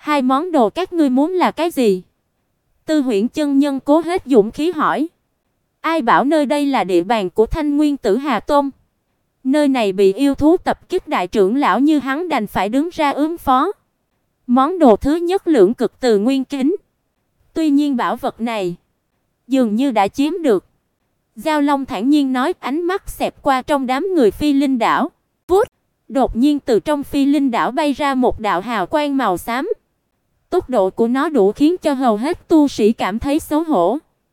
Hai món đồ các ngươi muốn là cái gì? Tư Huyễn chân nhân cố hết dũng khí hỏi. Ai bảo nơi đây là địa bàn của Thanh Nguyên Tử Hà Tôn? Nơi này bị yêu thú tập kích, đại trưởng lão như hắn đành phải đứng ra ứng phó. Món đồ thứ nhất lưỡng cực từ nguyên kính. Tuy nhiên bảo vật này dường như đã chiếm được. Giao Long thản nhiên nói, ánh mắt xẹt qua trong đám người Phi Linh đảo. Vút, đột nhiên từ trong Phi Linh đảo bay ra một đạo hào quang màu xám. Tốc độ của nó đủ khiến cho hầu hết tu sĩ cảm thấy xấu hổ.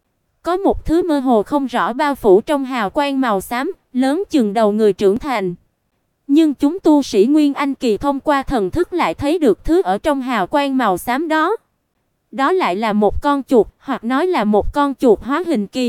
Có một thứ mơ hồ không rõ bao phủ trong hào quang màu xám, lớn chừng đầu người trưởng thành. Nhưng chúng tu sĩ Nguyên Anh kỳ thông qua thần thức lại thấy được thứ ở trong hào quang màu xám đó. Đó lại là một con chuột, hoặc nói là một con chuột hóa hình kỳ.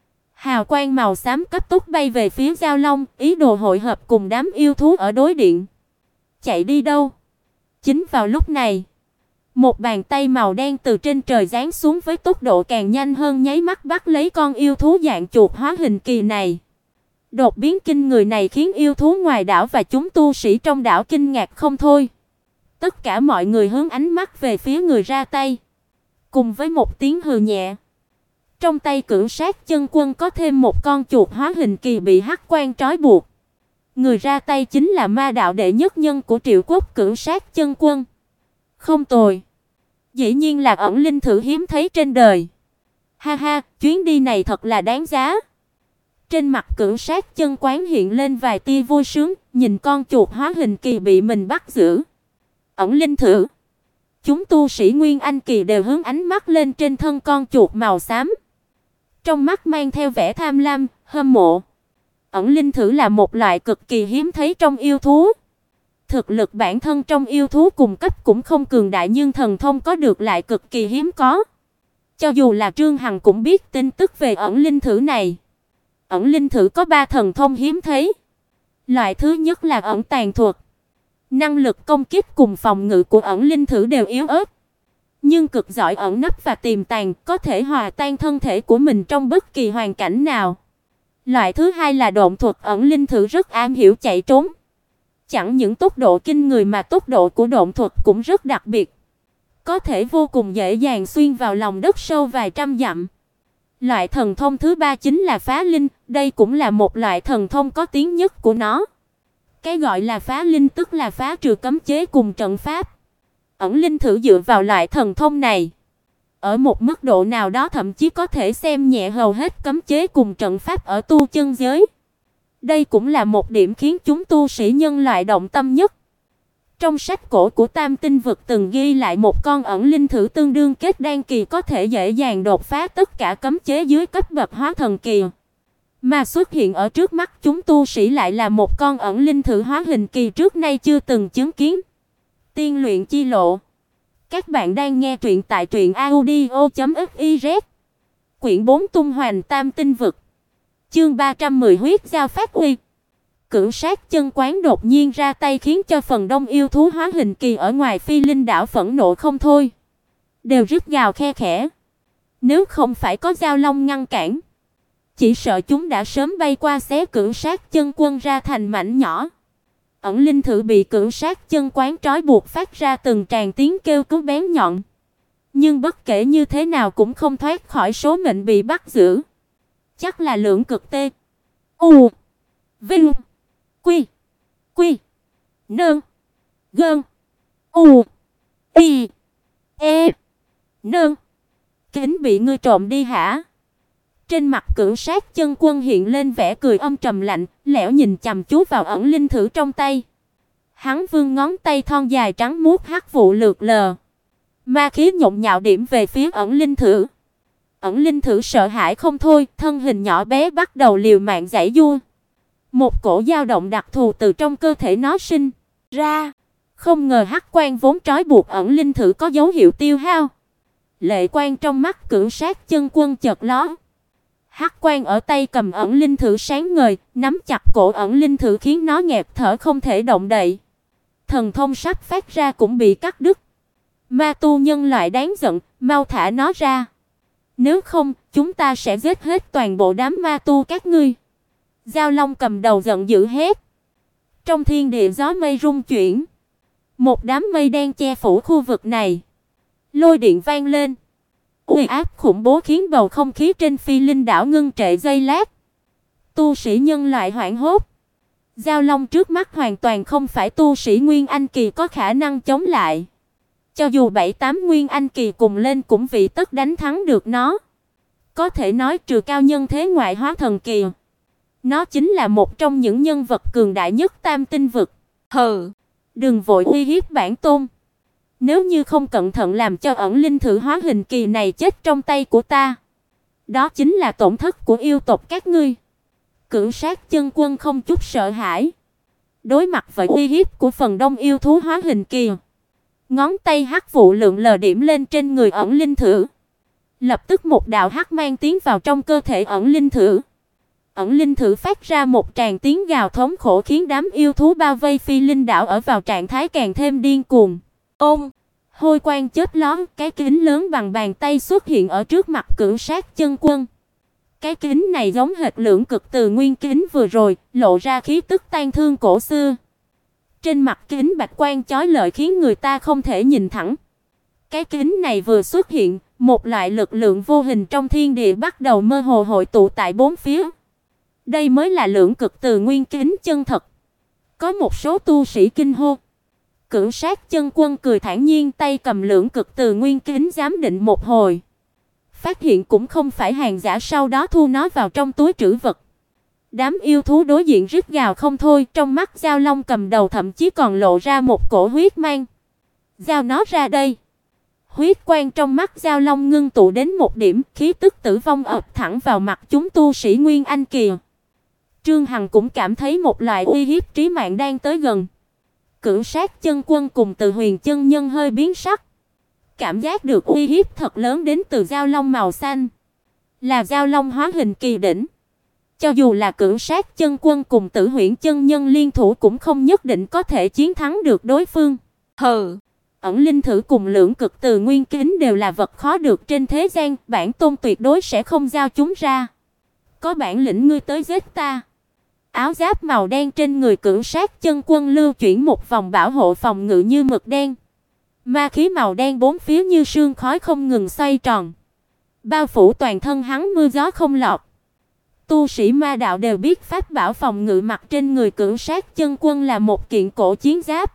Hào quang màu xám cấp tốc bay về phía Giao Long, ý đồ hội hợp cùng đám yêu thú ở đối điện. Chạy đi đâu? Chính vào lúc này, một bàn tay màu đen từ trên trời giáng xuống với tốc độ càng nhanh hơn, nháy mắt bắt lấy con yêu thú dạng chuột hóa hình kỳ này. Đột biến kinh người này khiến yêu thú ngoài đảo và chúng tu sĩ trong đảo kinh ngạc không thôi. Tất cả mọi người hướng ánh mắt về phía người ra tay. Cùng với một tiếng hừ nhẹ, trong tay Cửu Sát Chân Quân có thêm một con chuột hóa hình kỳ bị hắc quang trói buộc. Người ra tay chính là ma đạo đệ nhất nhân của Triệu Quốc, Cửu Sát Chân Quân. Không tồi. Dĩ nhiên là ẩn linh thử hiếm thấy trên đời. Ha ha, chuyến đi này thật là đáng giá. Trên mặt Cửu Sát Chân Quán hiện lên vài tia vui sướng, nhìn con chuột hóa hình kỳ bị mình bắt giữ. Ẩn linh thử. Chúng tu sĩ Nguyên Anh kỳ đều hướng ánh mắt lên trên thân con chuột màu xám. Trong mắt mang theo vẻ tham lam, hâm mộ. Ẩn linh thử là một loại cực kỳ hiếm thấy trong yêu thú. Thực lực bản thân trong yêu thú cùng cấp cũng không cường đại, nhưng thần thông có được lại cực kỳ hiếm có. Cho dù là Trương Hằng cũng biết tin tức về ẩn linh thử này. Ẩn linh thử có 3 thần thông hiếm thấy. Loại thứ nhất là ẩn tàng thuật. Năng lực công kích cùng phòng ngự của ẩn linh thử đều yếu ớt, nhưng cực giỏi ẩn nấp và tiềm tàng, có thể hòa tan thân thể của mình trong bất kỳ hoàn cảnh nào. Loại thứ hai là độn thuật, ẩn linh thử rất am hiểu chạy trốn. Chẳng những tốc độ kinh người mà tốc độ của độn thuật cũng rất đặc biệt, có thể vô cùng dễ dàng xuyên vào lòng đất sâu vài trăm dặm. Loại thần thông thứ ba chính là phá linh, đây cũng là một loại thần thông có tiếng nhất của nó. Cái gọi là phá linh tức là phá trừ cấm chế cùng trận pháp. Ẩn linh thử dựa vào loại thần thông này, ở một mức độ nào đó thậm chí có thể xem nhẹ hầu hết cấm chế cùng trận pháp ở tu chân giới. Đây cũng là một điểm khiến chúng tu sĩ nhân loại động tâm nhất. Trong sách cổ của Tam Tinh vực từng ghi lại một con ẩn linh thử tương đương kết đan kỳ có thể dễ dàng đột phá tất cả cấm chế dưới cấp bậc hóa thần kỳ. Mà xuất hiện ở trước mắt chúng tu sĩ lại là một con ẩn linh thử hóa hình kỳ trước nay chưa từng chứng kiến. Tiên luyện chi lộ. Các bạn đang nghe truyện tại truyệnaudio.fiz. Quyển 4 Tung Hoành Tam Tinh vực. Chương 310 huyết giao phát uy. Cửu Sát Chân Quán đột nhiên ra tay khiến cho phần đông yêu thú hóa hình kỳ ở ngoài Phi Linh đảo phẫn nộ không thôi, đều rít gào khe khẽ. Nếu không phải có Giao Long ngăn cản, chỉ sợ chúng đã sớm bay qua xé Cửu Sát Chân Quân ra thành mảnh nhỏ. Ẩn linh thử bị Cửu Sát Chân Quán trói buộc phát ra từng tràng tiếng kêu cứu bén nhọn, nhưng bất kể như thế nào cũng không thoát khỏi số mệnh bị bắt giữ. Chắc là lưỡng cực tê. U Vinh Quy Quy Nương Gơn U Y E Nương Kính bị ngươi trộm đi hả? Trên mặt Cửu Sát Chân Quân hiện lên vẻ cười âm trầm lạnh, lẽo nhìn chằm chú vào ẩn linh thử trong tay. Hắn vươn ngón tay thon dài trắng muốt hắc vụ lượt lờ, ma khí nhộn nhạo điểm về phía ẩn linh thử. Ẩn linh thử sợ hãi không thôi, thân hình nhỏ bé bắt đầu liều mạng giãy giụa. Một cổ dao động đặc thù từ trong cơ thể nó sinh ra, không ngờ hắc quang vốn trói buộc ẩn linh thử có dấu hiệu tiêu hao. Lệ quang trong mắt Cửu Sát Chân Quân chợt lóe. Hắc quang ở tay cầm ẩn linh thử sáng ngời, nắm chặt cổ ẩn linh thử khiến nó nghẹt thở không thể động đậy. Thần thông sắp phát ra cũng bị cắt đứt. Ma tu nhân loại đáng giận, mau thả nó ra. Nếu không, chúng ta sẽ giết hết toàn bộ đám ma tu các ngươi. Giao Long cầm đầu giận dữ hét. Trong thiên địa gió mây rung chuyển, một đám mây đen che phủ khu vực này. Lôi điện vang lên. Uy áp khủng bố khiến bầu không khí trên Phi Linh đảo ngưng trệ giây lát. Tu sĩ nhân loại hoảng hốt. Giao long trước mắt hoàn toàn không phải tu sĩ Nguyên Anh kỳ có khả năng chống lại. Cho dù 7-8 Nguyên Anh kỳ cùng lên cũng vị tất đánh thắng được nó. Có thể nói trừ cao nhân thế ngoại hóa thần kỳ, nó chính là một trong những nhân vật cường đại nhất Tam Tinh vực. Hừ, đừng vội uy hiếp bản tôn. Nếu như không cẩn thận làm cho ẩn linh thử hóa hình kỳ này chết trong tay của ta, đó chính là tổn thất của yêu tộc các ngươi. Cửu Sát Chân Quân không chút sợ hãi. Đối mặt với uy hiếp của phần đông yêu thú hóa hình kỳ, ngón tay hắc vụ lượn lờ điểm lên trên người ẩn linh thử. Lập tức một đạo hắc mang tiến vào trong cơ thể ẩn linh thử. Ẩn linh thử phát ra một tràng tiếng gào thống khổ khiến đám yêu thú bao vây Phi Linh đảo ở vào trạng thái càng thêm điên cuồng. Ôm, hôi quang chớp lóe, cái kính lớn bằng bàn tay xuất hiện ở trước mặt Cửu Sát Chân Quân. Cái kính này giống hệt Lưỡng Cực Từ Nguyên kính vừa rồi, lộ ra khí tức tang thương cổ xưa. Trên mặt kính bạch quang chói lọi khiến người ta không thể nhìn thẳng. Cái kính này vừa xuất hiện, một loại lực lượng vô hình trong thiên địa bắt đầu mơ hồ hội tụ tại bốn phía. Đây mới là Lưỡng Cực Từ Nguyên kính chân thật. Có một số tu sĩ kinh hô. Cửu Sát Chân Quân cười thản nhiên, tay cầm Lưỡng Cực Từ Nguyên kính giám định một hồi. Phát hiện cũng không phải hàng giả, sau đó thu nó vào trong túi trữ vật. Đám yêu thú đối diện rít gào không thôi, trong mắt Giao Long cầm đầu thậm chí còn lộ ra một cổ huyết mang. Giao nó ra đây. Huyết quang trong mắt Giao Long ngưng tụ đến một điểm, khí tức tử vong ập thẳng vào mặt chúng tu sĩ Nguyên Anh kỳ. Trương Hằng cũng cảm thấy một loại uy hiếp trí mạng đang tới gần. Cửu Sát Chân Quân cùng Từ Huyền chân nhân hơi biến sắc. Cảm giác được uy hiếp thật lớn đến từ Giao Long màu xanh. Là Giao Long hóa hình kỳ đỉnh. Cho dù là Cửu Sát Chân Quân cùng Tử Huyền chân nhân liên thủ cũng không nhất định có thể chiến thắng được đối phương. Hừ, ẩn linh thử cùng Lưỡng Cực Từ Nguyên kính đều là vật khó được trên thế gian, bản tôn tuyệt đối sẽ không giao chúng ra. Có bản lĩnh ngươi tới giết ta. Áo giáp màu đen trên người Cửu Sát Chân Quân lưu chuyển một vòng bảo hộ phòng ngự như mực đen. Ma khí màu đen bốn phía như sương khói không ngừng xoay tròn, bao phủ toàn thân hắn, mưa gió không lọt. Tu sĩ ma đạo đều biết pháp bảo phòng ngự mặc trên người Cửu Sát Chân Quân là một kiện cổ chiến giáp,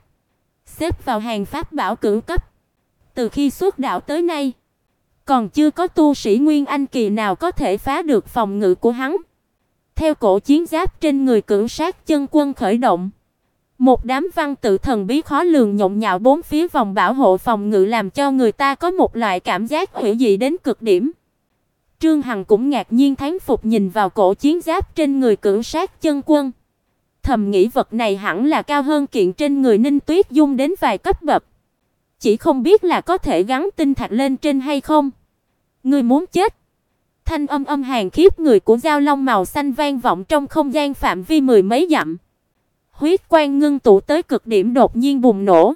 xếp vào hàng pháp bảo cửu cấp. Từ khi xuất đạo tới nay, còn chưa có tu sĩ Nguyên Anh kỳ nào có thể phá được phòng ngự của hắn. Theo cổ chiến giáp trên người Cửu Sát Chân Quân khởi động, một đám văn tự thần bí khó lường nhộn nhạo bốn phía vòng bảo hộ phòng ngự, làm cho người ta có một loại cảm giác hủy dị đến cực điểm. Trương Hằng cũng ngạc nhiên thán phục nhìn vào cổ chiến giáp trên người Cửu Sát Chân Quân. Thầm nghĩ vật này hẳn là cao hơn kiện trên người Ninh Tuyết Dung đến vài cấp bậc. Chỉ không biết là có thể gắn tinh thạch lên trên hay không. Ngươi muốn chết? Thanh âm hàn khiếp người của Giao Long màu xanh vang vọng trong không gian phạm vi mười mấy dặm. Huyết quang ngưng tụ tới cực điểm đột nhiên bùng nổ.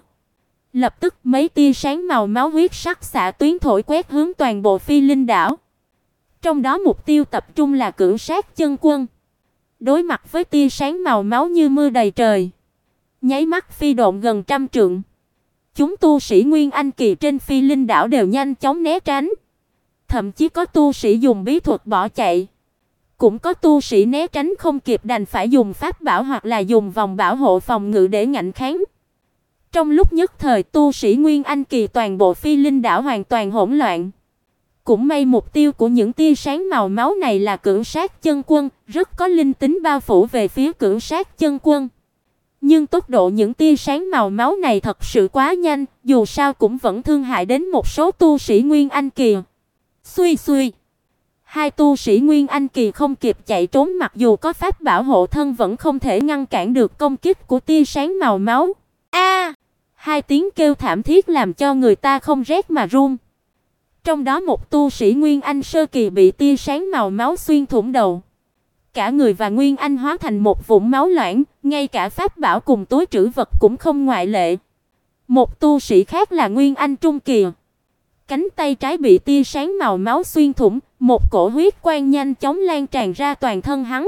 Lập tức mấy tia sáng màu máu huyết sắc xạ tuyến thổi quét hướng toàn bộ Phi Linh đảo. Trong đó mục tiêu tập trung là Cửu Sát Chân Quân. Đối mặt với tia sáng màu máu như mưa đầy trời, nháy mắt phi độn gần trăm trượng. Chúng tu sĩ Nguyên Anh kỳ trên Phi Linh đảo đều nhanh chóng né tránh. Thậm chí có tu sĩ dùng bí thuật bỏ chạy. Cũng có tu sĩ né tránh không kịp đành phải dùng pháp bảo hoặc là dùng vòng bảo hộ phòng ngự để ngạnh kháng. Trong lúc nhất thời, tu sĩ Nguyên Anh kỳ toàn bộ Phi Linh đảo hoàn toàn hỗn loạn. Cũng may mục tiêu của những tia sáng màu máu này là Cửu Sát Chân Quân, rất có linh tính bao phủ về phía Cửu Sát Chân Quân. Nhưng tốc độ những tia sáng màu máu này thật sự quá nhanh, dù sao cũng vẫn thương hại đến một số tu sĩ Nguyên Anh kỳ. Xuy xuy, hai tu sĩ Nguyên Anh kỳ không kịp chạy trốn, mặc dù có pháp bảo hộ thân vẫn không thể ngăn cản được công kích của tia sáng màu máu. A! Hai tiếng kêu thảm thiết làm cho người ta không rét mà run. Trong đó một tu sĩ Nguyên Anh sơ kỳ bị tia sáng màu máu xuyên thủng đầu. Cả người và Nguyên Anh hóa thành một vũng máu loãng, ngay cả pháp bảo cùng túi trữ vật cũng không ngoại lệ. Một tu sĩ khác là Nguyên Anh trung kỳ. Cánh tay trái bị tia sáng màu máu xuyên thủng, một cổ huyết quang nhanh chóng lan tràn ra toàn thân hắn.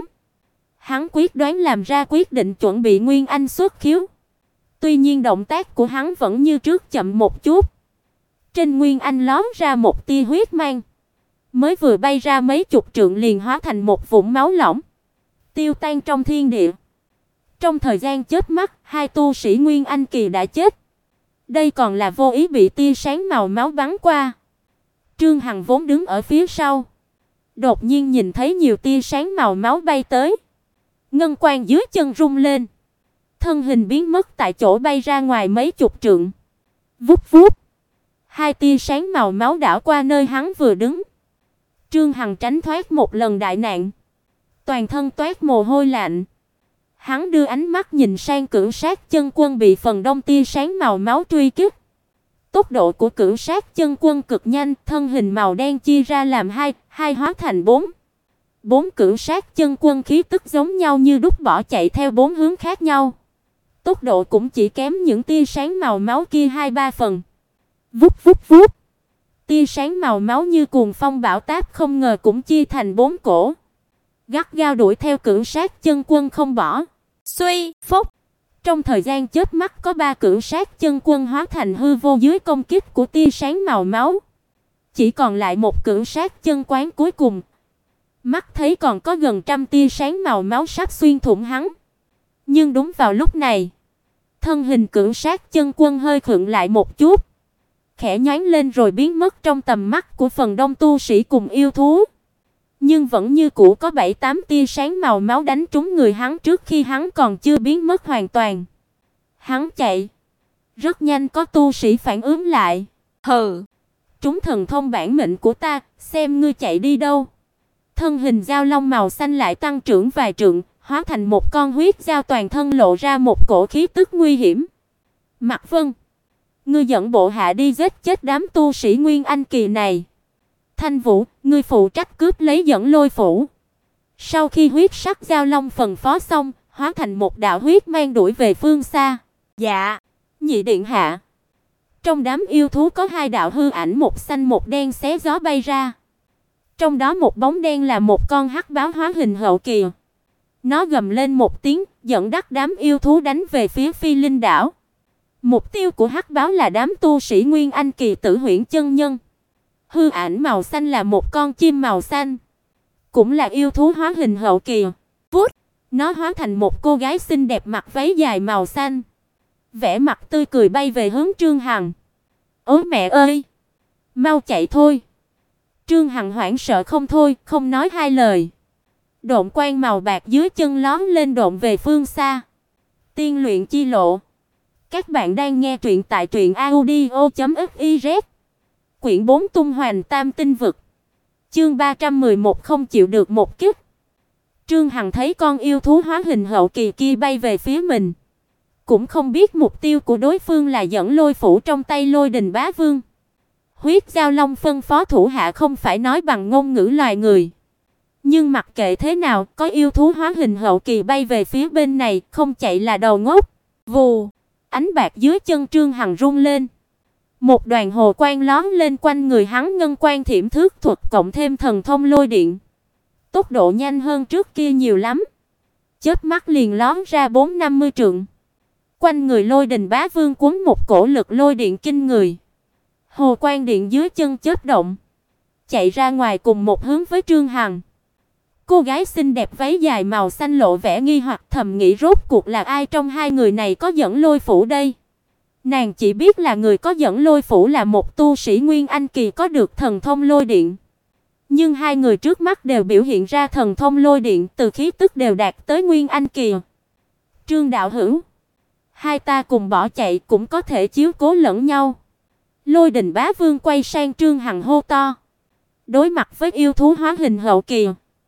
Hắn quyết đoán làm ra quyết định chuẩn bị Nguyên Anh xuất khiếu. Tuy nhiên động tác của hắn vẫn như trước chậm một chút. Trên Nguyên Anh lóm ra một tia huyết mang, mới vừa bay ra mấy chục trượng liền hóa thành một vũng máu lỏng, tiêu tan trong thiên địa. Trong thời gian chớp mắt, hai tu sĩ Nguyên Anh kỳ đã chết. Đây còn là vô ý bị tia sáng màu máu bắn qua. Trương Hằng vốn đứng ở phía sau, đột nhiên nhìn thấy nhiều tia sáng màu máu bay tới. Ngân quang dưới chân rung lên, thân hình biến mất tại chỗ, bay ra ngoài mấy chục trượng. Vút vút, hai tia sáng màu máu đảo qua nơi hắn vừa đứng. Trương Hằng tránh thoát một lần đại nạn, toàn thân toát mồ hôi lạnh. Hắn đưa ánh mắt nhìn sang Cửu Sát Chân Quân bị phần đông tia sáng màu máu truy kích. Tốc độ của Cửu Sát Chân Quân cực nhanh, thân hình màu đen chia ra làm hai hóa thành bốn. Bốn Cửu Sát Chân Quân khí tức giống nhau như đúc bỏ chạy theo bốn hướng khác nhau. Tốc độ cũng chỉ kém những tia sáng màu máu kia 2-3 phần. Vút vút vút. Tia sáng màu máu như cuồng phong bão táp không ngờ cũng chia thành bốn cổ, gắt gao đuổi theo Cửu Sát Chân Quân không bỏ. Xuy, phốc. Trong thời gian chớp mắt có 3 Cửu Sát Chân Quân hóa thành hư vô dưới công kích của tia sáng màu máu. Chỉ còn lại một Cửu Sát Chân Quán cuối cùng. Mắt thấy còn có gần trăm tia sáng màu máu sắp xuyên thủng hắn. Nhưng đúng vào lúc này, thân hình Cửu Sát Chân Quân hơi khựng lại một chút, khẽ nhoáng lên rồi biến mất trong tầm mắt của phần đông tu sĩ cùng yêu thú. Nhưng vẫn như cũ có 7-8 tia sáng màu máu đánh trúng người hắn trước khi hắn còn chưa biến mất hoàn toàn. Hắn chạy rất nhanh, có tu sĩ phản ứng lại. Hừ, trúng thần thông bản mệnh của ta, xem ngươi chạy đi đâu. Thân hình dao long màu xanh lại tăng trưởng vài trượng, hóa thành một con huyết dao, toàn thân lộ ra một cổ khí tức nguy hiểm. Mạc Vân, ngươi dẫn bộ hạ đi giết chết đám tu sĩ Nguyên Anh kỳ này. Thanh Vũ, ngươi phụ trách cướp lấy Dẫn Lôi phủ. Sau khi huyết sắc giao long phân phó xong, hóa thành một đạo huyết mang đuổi về phương xa. Dạ, nhị điện hạ. Trong đám yêu thú có 2 đạo hư ảnh, một xanh một đen xé gió bay ra. Trong đó một bóng đen là một con hắc báo hóa hình hậu kỳ. Nó gầm lên một tiếng, dẫn dắt đám yêu thú đánh về phía Phi Linh đảo. Mục tiêu của hắc báo là đám tu sĩ Nguyên Anh kỳ Tử Huyễn chân nhân. Hư ảnh màu xanh là một con chim màu xanh, cũng là yêu thú hóa hình hậu kỳ. Vút, nó hóa thành một cô gái xinh đẹp mặc váy dài màu xanh, vẻ mặt tươi cười bay về hướng Trương Hằng. Ôi mẹ ơi, mau chạy thôi. Trương Hằng hoảng sợ không thôi, không nói hai lời. Độn quang màu bạc dưới chân lóm lên độn về phương xa. Tiên luyện chi lộ. Các bạn đang nghe truyện tại truyệnaudio.fiz. Quyển 4 Tung Hoành Tam Tinh Vực. Chương 311 không chịu được một kích. Trương Hằng thấy con yêu thú hóa hình hậu kỳ kia bay về phía mình, cũng không biết mục tiêu của đối phương là Dẫn Lôi phủ trong tay Lôi Đình Bá Vương. Huyết Giao Long phân phó thủ hạ không phải nói bằng ngôn ngữ loài người. Nhưng mặc kệ thế nào, có yêu thú hóa hình hậu kỳ bay về phía bên này, không chạy là đầu ngốc. Vù, ánh bạc dưới chân Trương Hằng rung lên. Một đoàn hồ quang lóe lên quanh người hắn, ngân quang thiểm thước thuật cộng thêm thần thông lôi điện. Tốc độ nhanh hơn trước kia nhiều lắm. Chớp mắt liền lóe ra 4-50 trượng. Quanh người Lôi Đình Bá Vương cuốn một cổ lực lôi điện kinh người. Hồ quang điện dưới chân chớp động, chạy ra ngoài cùng một hướng với Trương Hằng. Cô gái xinh đẹp váy dài màu xanh lộ vẻ nghi hoặc, thầm nghĩ rốt cuộc là ai trong hai người này có Dẫn Lôi phủ đây. Nàng chỉ biết là người có Dẫn Lôi phủ là một tu sĩ Nguyên Anh kỳ có được thần thông lôi điện. Nhưng hai người trước mắt đều biểu hiện ra thần thông lôi điện, từ khí tức đều đạt tới Nguyên Anh kỳ. Trương đạo hữu, hai ta cùng bỏ chạy cũng có thể chiếu cố lẫn nhau. Lôi Đình Bá Vương quay sang Trương Hằng hô to. Đối mặt với yêu thú hóa hình hậu kỳ,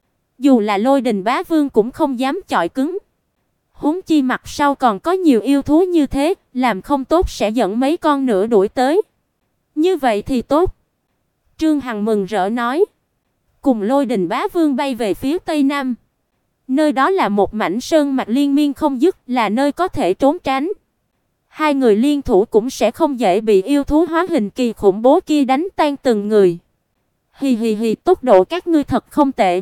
dù là Lôi Đình Bá Vương cũng không dám chọi cứng. Huống chi mặt sau còn có nhiều yêu thú như thế, làm không tốt sẽ dẫn mấy con nữa đuổi tới. Như vậy thì tốt. Trương Hằng mừng rỡ nói. Cùng Lôi Đình Bá Vương bay về phía tây nam. Nơi đó là một mảnh sơn mạch liên miên không dứt, là nơi có thể trốn tránh. Hai người liên thủ cũng sẽ không dễ bị yêu thú hóa hình kỳ khủng bố kia đánh tan từng người. Hì hì hì, tốc độ các ngươi thật không tệ.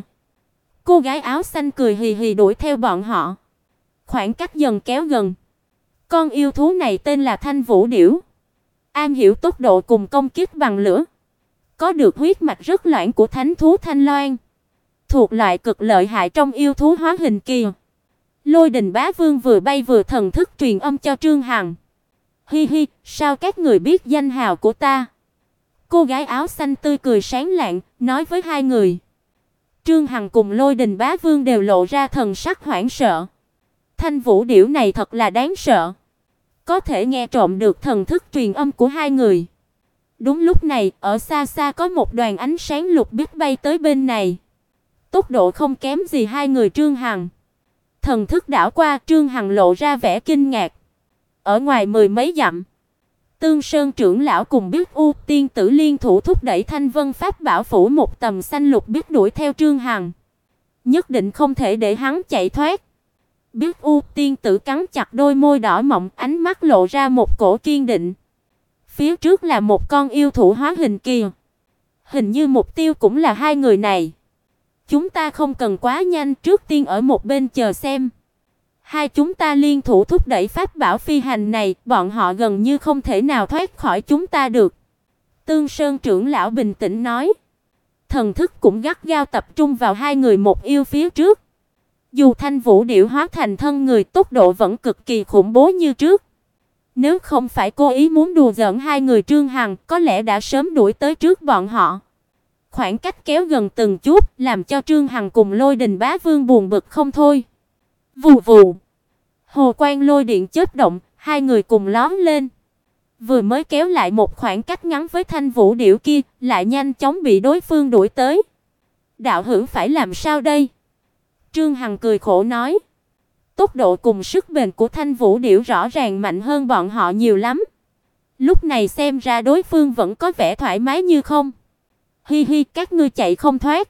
Cô gái áo xanh cười hì hì đuổi theo bọn họ. Khoảng cách dần kéo gần. Con yêu thú này tên là Thanh Vũ Điểu. am hiểu tốc độ cùng công kích bằng lửa, có được huyết mạch rất loãng của thánh thú Thanh Loan, thuộc loại cực lợi hại trong yêu thú hóa hình kỳ. Lôi Đình Bá Vương vừa bay vừa thần thức truyền âm cho Trương Hằng. Hi hi, sao các người biết danh hào của ta? Cô gái áo xanh tươi cười sáng lạng, nói với hai người. Trương Hằng cùng Lôi Đình Bá Vương đều lộ ra thần sắc hoảng sợ. Thanh vũ điểu này thật là đáng sợ, có thể nghe trộm được thần thức truyền âm của hai người. Đúng lúc này, ở xa xa có một đoàn ánh sáng lục biết bay tới bên này. Tốc độ không kém gì hai người Trương Hằng. Thần thức đảo qua, Trương Hằng lộ ra vẻ kinh ngạc. Ở ngoài mười mấy dặm, Tương Sơn trưởng lão cùng Biết U tiên tử liên thủ thúc đẩy Thanh Vân Pháp bảo phủ một tầm xanh lục biết đuổi theo Trương Hằng. Nhất định không thể để hắn chạy thoát. Biết U tiên tử cắn chặt đôi môi đỏ mọng, ánh mắt lộ ra một cổ kiên định. Phía trước là một con yêu thú hóa hình kỳ. Hình như mục tiêu cũng là hai người này. Chúng ta không cần quá nhanh, trước tiên ở một bên chờ xem. Hai chúng ta liên thủ thúc đẩy pháp bảo phi hành này, bọn họ gần như không thể nào thoát khỏi chúng ta được. Tương Sơn trưởng lão bình tĩnh nói. Thần thức cũng gắt gao tập trung vào hai người một yêu phía trước. Dù Thanh Vũ điểu hóa thành thân người, tốc độ vẫn cực kỳ khủng bố như trước. Nếu không phải cố ý muốn đùa giỡn hai người Trương Hằng, có lẽ đã sớm đuổi tới trước bọn họ. Khoảng cách kéo gần từng chút, làm cho Trương Hằng cùng Lôi Đình Bá Vương buồn bực không thôi. Vù vù. Hồ quang lôi điện chớp động, hai người cùng lóm lên. Vừa mới kéo lại một khoảng cách ngắn với Thanh Vũ điểu kia, lại nhanh chóng bị đối phương đuổi tới. Đạo hữu phải làm sao đây? Trương Hằng cười khổ nói. Tốc độ cùng sức bền của Thanh Vũ điểu rõ ràng mạnh hơn bọn họ nhiều lắm. Lúc này xem ra đối phương vẫn có vẻ thoải mái như không. Hi hi, các ngươi chạy không thoát.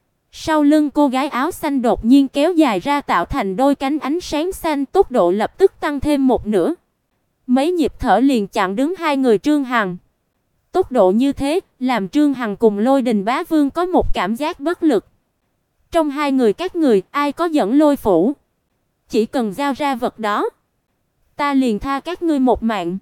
Sau lưng cô gái áo xanh đột nhiên kéo dài ra tạo thành đôi cánh ánh sáng xanh, tốc độ lập tức tăng thêm một nửa. Mấy nhịp thở liền chặn đứng hai người Trương Hằng. Tốc độ như thế, làm Trương Hằng cùng Lôi Đình Bá Vương có một cảm giác bất lực. Trong hai người các người, ai có dẫn lôi phủ? Chỉ cần giao ra vật đó, ta liền tha các ngươi một mạng.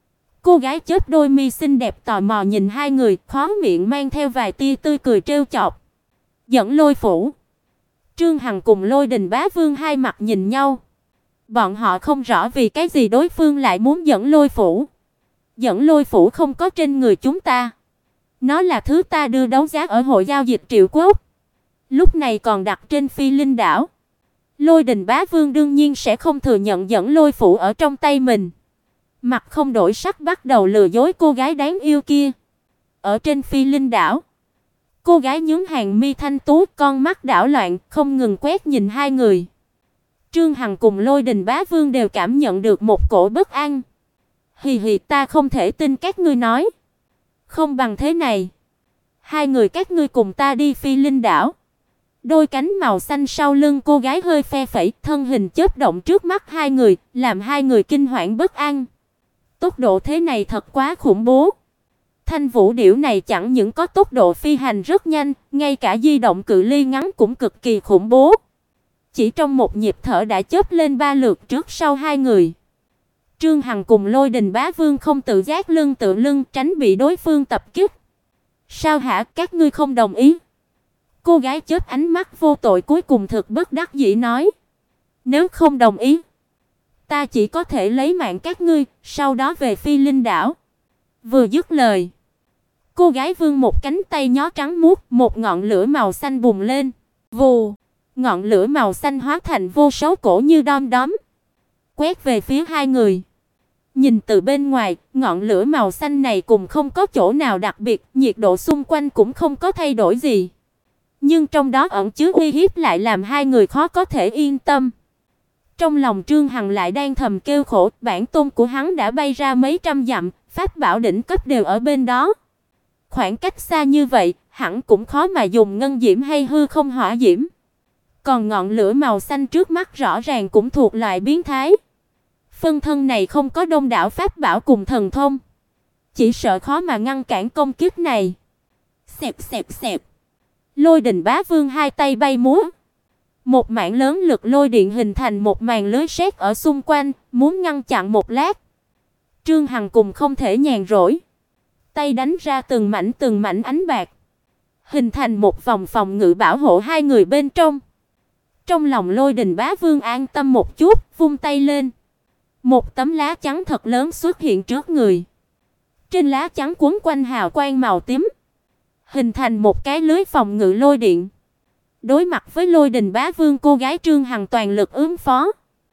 Cô gái chớp đôi mi xinh đẹp tò mò nhìn hai người, khóe miệng mang theo vài tia tươi cười trêu chọc. Dẫn lôi phủ. Trương Hằng cùng Lôi Đình Bá Vương hai mặt nhìn nhau. Bọn họ không rõ vì cái gì đối phương lại muốn dẫn lôi phủ. Dẫn lôi phủ không có trên người chúng ta. Nó là thứ ta đưa đấu giá ở hội giao dịch Triệu Quốc. Lúc này còn đặt trên Phi Linh đảo. Lôi Đình Bá Vương đương nhiên sẽ không thừa nhận dẫn lôi phủ ở trong tay mình. Mặt không đổi sắc bắt đầu lừa dối cô gái đáng yêu kia. Ở trên Phi Linh đảo, cô gái nhướng hàng mi thanh tú, con mắt đảo loạn, không ngừng quét nhìn hai người. Trương Hằng cùng Lôi Đình Bá Vương đều cảm nhận được một cổ bất an. Hì hì, ta không thể tin các ngươi nói. Không bằng thế này, hai người các ngươi cùng ta đi Phi Linh đảo. Đôi cánh màu xanh sau lưng cô gái hơi phe phẩy, thân hình chớp động trước mắt hai người, làm hai người kinh hoảng bất an. Tốc độ thế này thật quá khủng bố. Thanh Vũ điểu này chẳng những có tốc độ phi hành rất nhanh, ngay cả di động cự ly ngắn cũng cực kỳ khủng bố. Chỉ trong một nhịp thở đã chớp lên ba lượt trước sau hai người. Trương Hằng cùng Lôi Đình Bá Vương không tự giác lưng tựa lưng tránh bị đối phương tập kích. Sao hả, các ngươi không đồng ý? Cô gái chớp ánh mắt vô tội cuối cùng thực bất đắc dĩ nói. Nếu không đồng ý, ta chỉ có thể lấy mạng các ngươi, sau đó về Phi Linh đảo. Vừa dứt lời, cô gái vươn một cánh tay nhó trắng muốt, một ngọn lửa màu xanh bùng lên. Vù, ngọn lửa màu xanh hóa thành vô số cổ như đom đóm, quét về phía hai người. Nhìn từ bên ngoài, ngọn lửa màu xanh này cũng không có chỗ nào đặc biệt, nhiệt độ xung quanh cũng không có thay đổi gì. Nhưng trong đó ẩn chứa uy hiếp lại làm hai người khó có thể yên tâm. Trong lòng Trương Hằng lại đang thầm kêu khổ, bản tôn của hắn đã bay ra mấy trăm dặm, pháp bảo đỉnh cấp đều ở bên đó. Khoảng cách xa như vậy, hẳn cũng khó mà dùng ngân diễm hay hư không hỏa diễm. Còn ngọn lửa màu xanh trước mắt rõ ràng cũng thuộc loại biến thái. Phân thân này không có đông đảo pháp bảo cùng thần thông, chỉ sợ khó mà ngăn cản công kích này. Xẹp xẹp xẹp. Lôi Đình Bá Vương hai tay bay múa. Một mảng lớn lực lôi điện hình thành một màn lưới sét ở xung quanh, muốn ngăn chặn một lát. Trương Hằng cùng không thể nhàn rỗi, tay đánh ra từng mảnh ánh bạc, hình thành một vòng phòng ngự bảo hộ hai người bên trong. Trong lòng Lôi Đình Bá Vương an tâm một chút, vung tay lên. Một tấm lá chắn thật lớn xuất hiện trước người. Trên lá chắn quấn quanh hào quang màu tím, hình thành một cái lưới phòng ngự lôi điện. Đối mặt với Lôi Đình Bá Vương, cô gái Trương Hằng toàn lực ứng phó.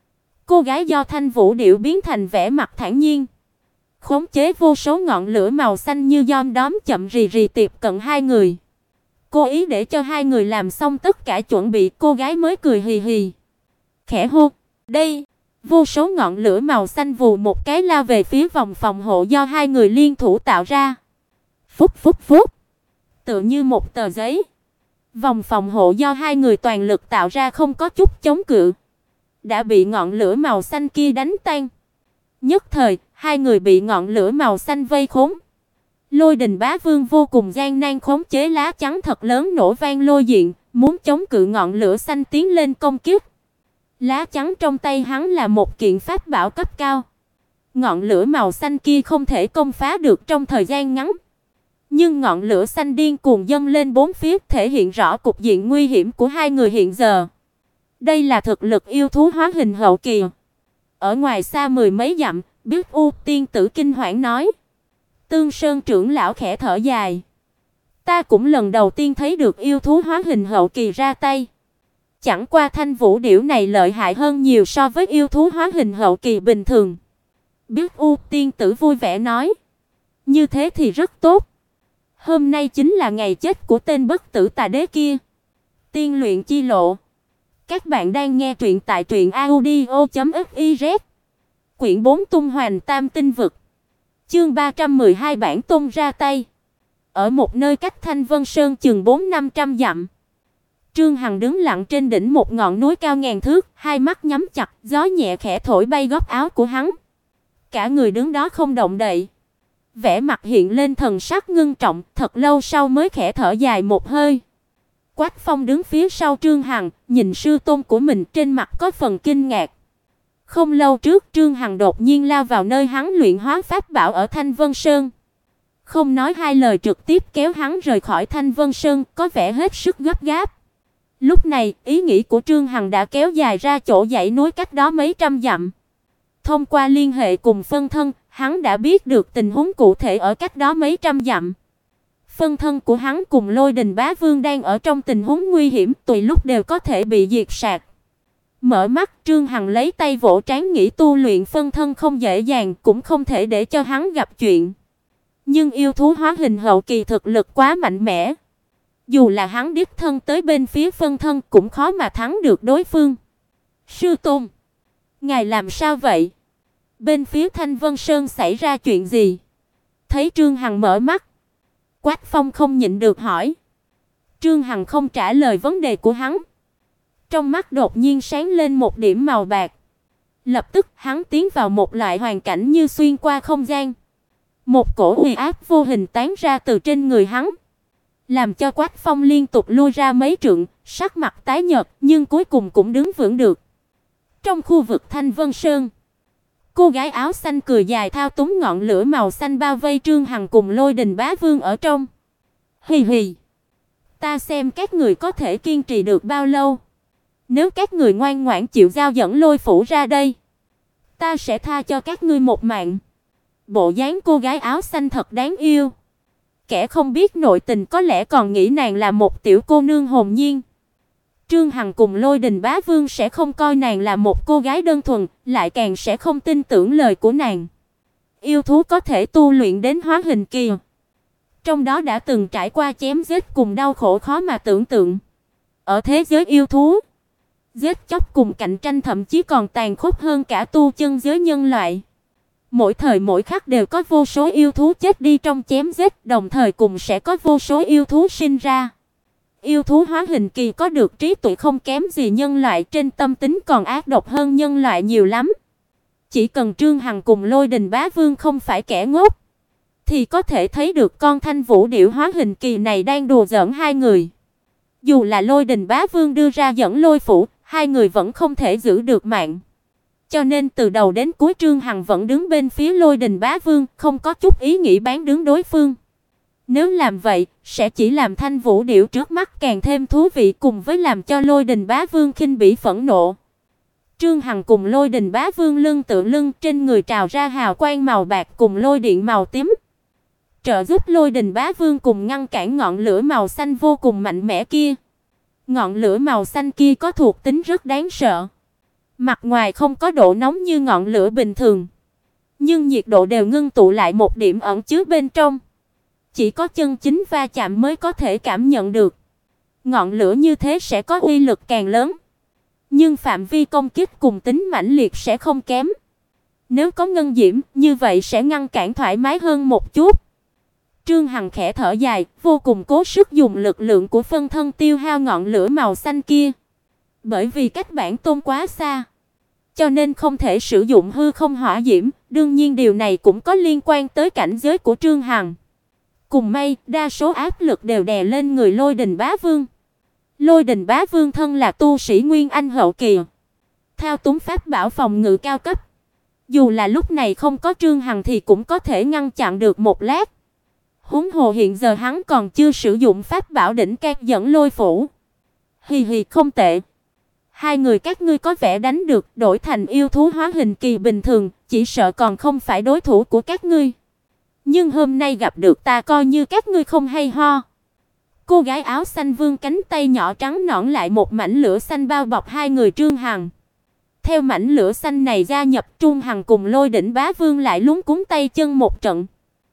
Cô gái do Thanh Vũ Điểu biến thành vẻ mặt thản nhiên, khống chế vô số ngọn lửa màu xanh như giom đóm chậm rì rì tiếp cận hai người. Cố ý để cho hai người làm xong tất cả chuẩn bị, cô gái mới cười hì hì, khẽ hô, "Đây!" Vô số ngọn lửa màu xanh vù một cái lao về phía vòng phòng hộ do hai người liên thủ tạo ra. Phúc phúc phúc, tựa như một tờ giấy. Vòng phòng hộ do hai người toàn lực tạo ra không có chút chống cự, đã bị ngọn lửa màu xanh kia đánh tan. Nhất thời, hai người bị ngọn lửa màu xanh vây khốn. Lôi Đình Bá Vương vô cùng gian nan khống chế lá chắn thật lớn nổ vang lôi diện, muốn chống cự ngọn lửa xanh tiến lên công kích. Lá chắn trong tay hắn là một kiện pháp bảo cấp cao. Ngọn lửa màu xanh kia không thể công phá được trong thời gian ngắn. Nhưng ngọn lửa xanh điên cuồng dâng lên bốn phía, thể hiện rõ cục diện nguy hiểm của hai người hiện giờ. Đây là thực lực yêu thú hóa hình hậu kỳ. Ở ngoài xa mười mấy dặm, Biết U tiên tử kinh hoảng nói. Tương Sơn trưởng lão khẽ thở dài. Ta cũng lần đầu tiên thấy được yêu thú hóa hình hậu kỳ ra tay. Chẳng qua Thanh Vũ Điểu này lợi hại hơn nhiều so với yêu thú hóa hình hậu kỳ bình thường. Biết U tiên tử vui vẻ nói. Như thế thì rất tốt. Hôm nay chính là ngày chết của tên bất tử tà đế kia. Tiên luyện chi lộ. Các bạn đang nghe truyện tại truyệnaudio.fiz. Quyển 4 tung hoành tam tinh vực. Chương 312 bản tôn ra tay. Ở một nơi cách Thanh Vân Sơn chừng 400-500 dặm. Trương Hằng đứng lặng trên đỉnh một ngọn núi cao ngàn thước, hai mắt nhắm chặt, gió nhẹ khẽ thổi bay góc áo của hắn. Cả người đứng đó không động đậy. Vẻ mặt hiện lên thần sắc ngưng trọng, thật lâu sau mới khẽ thở dài một hơi. Quách Phong đứng phía sau Trương Hằng, nhìn sư tôn của mình, trên mặt có phần kinh ngạc. Không lâu trước, Trương Hằng đột nhiên lao vào nơi hắn luyện hóa pháp bảo ở Thanh Vân Sơn. Không nói hai lời trực tiếp kéo hắn rời khỏi Thanh Vân Sơn, có vẻ hết sức gấp gáp. Lúc này, ý nghĩ của Trương Hằng đã kéo dài ra chỗ dãy núi cách đó mấy trăm dặm. Thông qua liên hệ cùng phân thân, hắn đã biết được tình huống cụ thể ở cách đó mấy trăm dặm. Phân thân của hắn cùng Lôi Đình Bá Vương đang ở trong tình huống nguy hiểm, tùy lúc đều có thể bị diệt sạch. Mở mắt, Trương Hằng lấy tay vỗ trán, nghĩ tu luyện phân thân không dễ dàng, cũng không thể để cho hắn gặp chuyện. Nhưng yêu thú hóa hình hậu kỳ thực lực quá mạnh mẽ. Dù là hắn đích thân tới bên phía phân thân cũng khó mà thắng được đối phương. Sư tôn, ngài làm sao vậy? Bên phía Thanh Vân Sơn xảy ra chuyện gì? Thấy Trương Hằng mở mắt, Quách Phong không nhịn được hỏi. Trương Hằng không trả lời vấn đề của hắn. Trong mắt đột nhiên sáng lên một điểm màu bạc. Lập tức hắn tiến vào một loại hoàn cảnh như xuyên qua không gian. Một cổ uy áp vô hình tán ra từ trên người hắn, làm cho Quách Phong liên tục lui ra mấy trượng, sắc mặt tái nhợt nhưng cuối cùng cũng đứng vững được. Trong khu vực Thanh Vân Sơn, cô gái áo xanh cười dài thao túng ngọn lửa màu xanh bao vây Trương Hằng cùng Lôi Đình Bá Vương ở trong. Hì hì, ta xem các người có thể kiên trì được bao lâu. Nếu các người ngoan ngoãn chịu giao dẫn Lôi phủ ra đây, ta sẽ tha cho các ngươi một mạng. Bộ dáng cô gái áo xanh thật đáng yêu. Kẻ không biết nội tình có lẽ còn nghĩ nàng là một tiểu cô nương hồn nhiên. Trương Hằng cùng Lôi Đình Bá Vương sẽ không coi nàng là một cô gái đơn thuần, lại càng sẽ không tin tưởng lời của nàng. Yêu thú có thể tu luyện đến hóa hình kỳ, trong đó đã từng trải qua chém giết cùng đau khổ khó mà tưởng tượng. Ở thế giới yêu thú, giết chóc cùng cạnh tranh thậm chí còn tàn khốc hơn cả tu chân giới nhân loại. Mỗi thời mỗi khắc đều có vô số yêu thú chết đi trong chém giết, đồng thời cùng sẽ có vô số yêu thú sinh ra. Yêu thú hóa hình kỳ có được trí tuệ không kém gì nhân loại, trên tâm tính còn ác độc hơn nhân loại nhiều lắm. Chỉ cần Trương Hằng cùng Lôi Đình Bá Vương không phải kẻ ngốc, thì có thể thấy được con Thanh Vũ Điểu hóa hình kỳ này đang đùa giỡn hai người. Dù là Lôi Đình Bá Vương đưa ra dẫn Lôi phủ, hai người vẫn không thể giữ được mạng. Cho nên từ đầu đến cuối Trương Hằng vẫn đứng bên phía Lôi Đình Bá Vương, không có chút ý nghĩ bán đứng đối phương. Nếu làm vậy, sẽ chỉ làm Thanh Vũ Điểu trước mắt càng thêm thú vị, cùng với làm cho Lôi Đình Bá Vương khinh bỉ phẫn nộ. Trương Hằng cùng Lôi Đình Bá Vương lưng tựa lưng, trên người trào ra hào quang màu bạc cùng lôi điện màu tím, trợ giúp Lôi Đình Bá Vương cùng ngăn cản ngọn lửa màu xanh vô cùng mạnh mẽ kia. Ngọn lửa màu xanh kia có thuộc tính rất đáng sợ. Mặt ngoài không có độ nóng như ngọn lửa bình thường, nhưng nhiệt độ đều ngưng tụ lại một điểm ẩn chứa bên trong. Chỉ có chân chính va chạm mới có thể cảm nhận được. Ngọn lửa như thế sẽ có uy lực càng lớn, nhưng phạm vi công kích cùng tính mãnh liệt sẽ không kém. Nếu có ngân diễm, như vậy sẽ ngăn cản thoải mái hơn một chút. Trương Hằng khẽ thở dài, vô cùng cố sức dùng lực lượng của phân thân tiêu hao ngọn lửa màu xanh kia. Bởi vì cách bản tôn quá xa, cho nên không thể sử dụng hư không hỏa diễm, đương nhiên điều này cũng có liên quan tới cảnh giới của Trương Hằng. Cùng may, đa số áp lực đều đè lên người Lôi Đình Bá Vương. Lôi Đình Bá Vương thân là tu sĩ Nguyên Anh hậu kỳ, thao túng pháp bảo phòng ngự cao cấp. Dù là lúc này không có Trương Hằng thì cũng có thể ngăn chặn được một lát. Huống hồ hiện giờ hắn còn chưa sử dụng pháp bảo đỉnh cao dẫn lôi phủ. Hì hì, không tệ. Hai người các ngươi có vẻ đánh được, đổi thành yêu thú hóa hình kỳ bình thường, chỉ sợ còn không phải đối thủ của các ngươi. Nhưng hôm nay gặp được ta coi như các ngươi không hay ho. Cô gái áo xanh vươn cánh tay nhỏ trắng nõn lại một mảnh lửa xanh bao bọc hai người Trương Hằng. Theo mảnh lửa xanh này gia nhập, Trương Hằng cùng Lôi Đỉnh Bá Vương lại luống cuống tay chân một trận.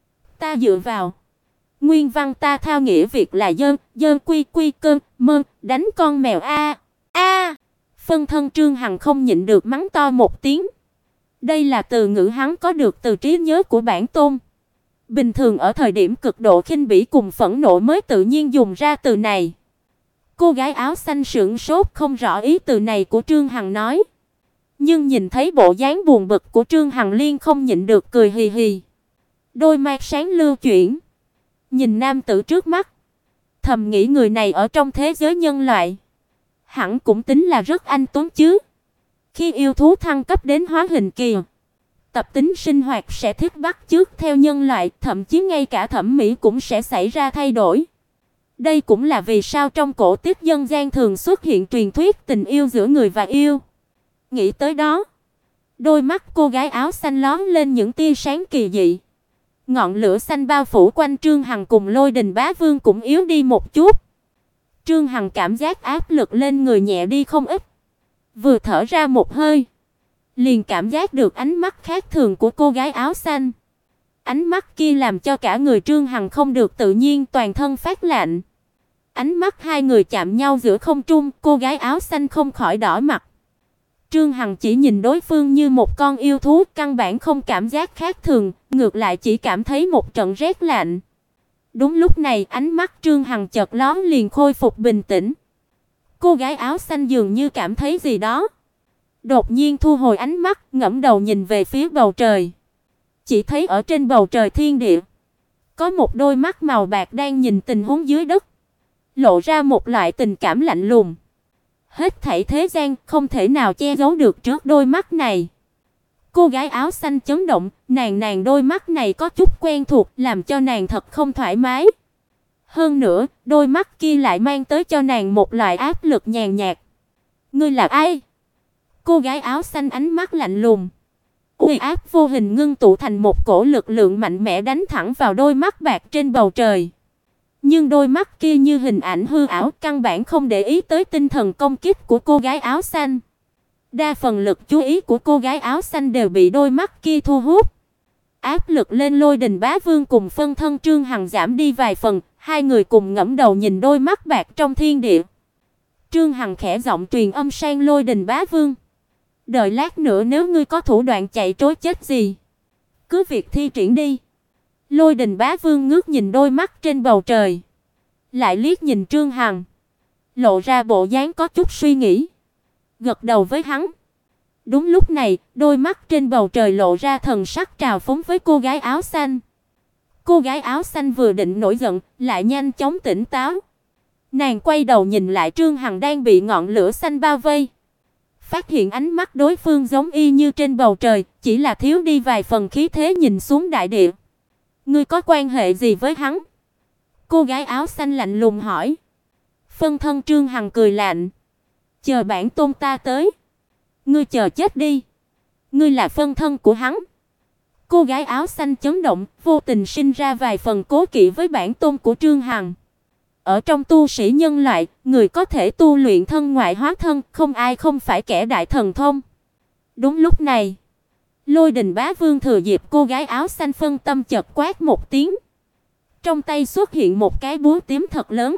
Ta dựa vào. Nguyên văn ta thao nghĩa việc là dơn quy quy cơn, mơn, đánh con mèo a. A. Phân thân Trương Hằng không nhịn được mắng to một tiếng. Đây là từ ngữ hắn có được từ trí nhớ của bản tôn. Bình thường ở thời điểm cực độ khinh bỉ cùng phẫn nộ mới tự nhiên dùng ra từ này. Cô gái áo xanh sững sốt không rõ ý từ này của Trương Hằng nói. Nhưng nhìn thấy bộ dáng buồn bực của Trương Hằng liền không nhịn được cười hì hì. Đôi mắt sáng lưu chuyển, nhìn nam tử trước mắt, thầm nghĩ người này ở trong thế giới nhân loại hẳn cũng tính là rất anh tuấn chứ. Khi yêu thú thăng cấp đến hóa hình kỳ, tập tính sinh hoạt sẽ thích bắt chước theo nhân loại, thậm chí ngay cả thẩm mỹ cũng sẽ xảy ra thay đổi. Đây cũng là vì sao trong cổ tích dân gian thường xuất hiện truyền thuyết tình yêu giữa người và yêu. Nghĩ tới đó, đôi mắt cô gái áo xanh lóe lên những tia sáng kỳ dị. Ngọn lửa xanh bao phủ quanh Trương Hằng cùng Lôi Đình Bá Vương cũng yếu đi một chút. Trương Hằng cảm giác áp lực lên người nhẹ đi không ít. Vừa thở ra một hơi, liền cảm giác được ánh mắt khác thường của cô gái áo xanh. Ánh mắt kia làm cho cả người Trương Hằng không được tự nhiên, toàn thân phát lạnh. Ánh mắt hai người chạm nhau giữa không trung, cô gái áo xanh không khỏi đỏ mặt. Trương Hằng chỉ nhìn đối phương như một con yêu thú, căn bản không cảm giác khác thường, ngược lại chỉ cảm thấy một trận rét lạnh. Đúng lúc này, ánh mắt Trương Hằng chợt lóe liền khôi phục bình tĩnh. Cô gái áo xanh dường như cảm thấy gì đó, đột nhiên thu hồi ánh mắt, ngẩng đầu nhìn về phía bầu trời. Chỉ thấy ở trên bầu trời thiên địa, có một đôi mắt màu bạc đang nhìn tình huống dưới đất, lộ ra một loại tình cảm lạnh lùng. Hết thảy thế gian không thể nào che giấu được trước đôi mắt này. Cô gái áo xanh chấn động, nàng đôi mắt này có chút quen thuộc, làm cho nàng thật không thoải mái. Hơn nữa, đôi mắt kia lại mang tới cho nàng một loại áp lực nhàn nhạt. Ngươi là ai? Cô gái áo xanh ánh mắt lạnh lùng. Uy áp vô hình ngưng tụ thành một cổ lực lượng mạnh mẽ đánh thẳng vào đôi mắt bạc trên bầu trời. Nhưng đôi mắt kia như hình ảnh hư ảo, căn bản không để ý tới tinh thần công kích của cô gái áo xanh. Đa phần lực chú ý của cô gái áo xanh đều bị đôi mắt kia thu hút. Áp lực lên Lôi Đình Bá Vương cùng phân thân Trương Hằng giảm đi vài phần, hai người cùng ngẩng đầu nhìn đôi mắt bạc trong thiên địa. Trương Hằng khẽ giọng truyền âm sang Lôi Đình Bá Vương. Đợi lát nữa nếu ngươi có thủ đoạn chạy trối chết gì, cứ việc thi triển đi. Lôi Đình Bá Vương ngước nhìn đôi mắt trên bầu trời, lại liếc nhìn Trương Hằng, lộ ra bộ dáng có chút suy nghĩ, gật đầu với hắn. Đúng lúc này, đôi mắt trên bầu trời lộ ra thần sắc trào phúng với cô gái áo xanh. Cô gái áo xanh vừa định nổi giận, lại nhanh chóng tỉnh táo. Nàng quay đầu nhìn lại Trương Hằng đang bị ngọn lửa xanh bao vây. phát hiện ánh mắt đối phương giống y như trên bầu trời, chỉ là thiếu đi vài phần khí thế nhìn xuống đại địa. Ngươi có quan hệ gì với hắn? Cô gái áo xanh lạnh lùng hỏi. Phân thân Trương Hằng cười lạnh. Chờ bản tôn ta tới. Ngươi chờ chết đi. Ngươi là phân thân của hắn. Cô gái áo xanh chấn động, vô tình sinh ra vài phần cố kỵ với bản tôn của Trương Hằng. Ở trong tu sĩ nhân loại, người có thể tu luyện thân ngoại hóa thân, không ai không phải kẻ đại thần thông. Đúng lúc này, Lôi Đình Bá Vương thừa dịp cô gái áo xanh phân tâm chợt quát một tiếng. Trong tay xuất hiện một cái búa tím thật lớn.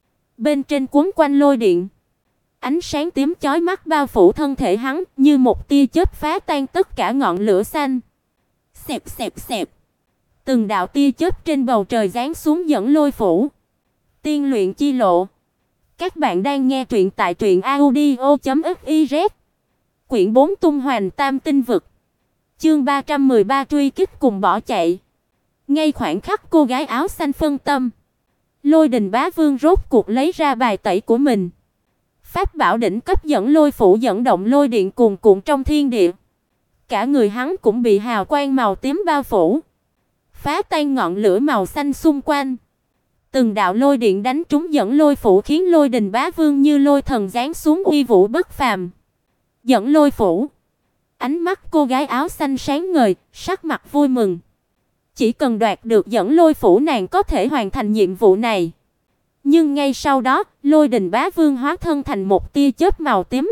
Bên trên quấn quanh lôi điện. Ánh sáng tím chói mắt bao phủ thân thể hắn, như một tia chớp phá tan tất cả ngọn lửa xanh. Xẹp xẹp xẹp. Từng đạo tia chớp trên bầu trời giáng xuống dẫn lôi phủ. Tiên luyện chi lộ. Các bạn đang nghe truyện tại truyệnaudio.fiz. Quyển 4 tung hoành tam tinh vực. Chương 313 truy kích cùng bỏ chạy. Ngay khoảnh khắc cô gái áo xanh phân tâm, Lôi Đình Bá Vương rốt cuộc lấy ra bài tẩy của mình. Pháp bảo đỉnh cấp dẫn lôi phủ dẫn động lôi điện cuồn cuộn trong thiên địa. Cả người hắn cũng bị hào quang màu tím bao phủ, phá tan ngọn lửa màu xanh xung quanh. Từng đạo lôi điện đánh trúng dẫn lôi phủ khiến Lôi Đình Bá Vương như lôi thần giáng xuống uy vũ bất phàm. Dẫn lôi phủ. Ánh mắt cô gái áo xanh sáng ngời, sắc mặt vui mừng. Chỉ cần đoạt được dẫn lôi phủ nàng có thể hoàn thành nhiệm vụ này. Nhưng ngay sau đó, Lôi Đình Bá Vương hóa thân thành một tia chớp màu tím.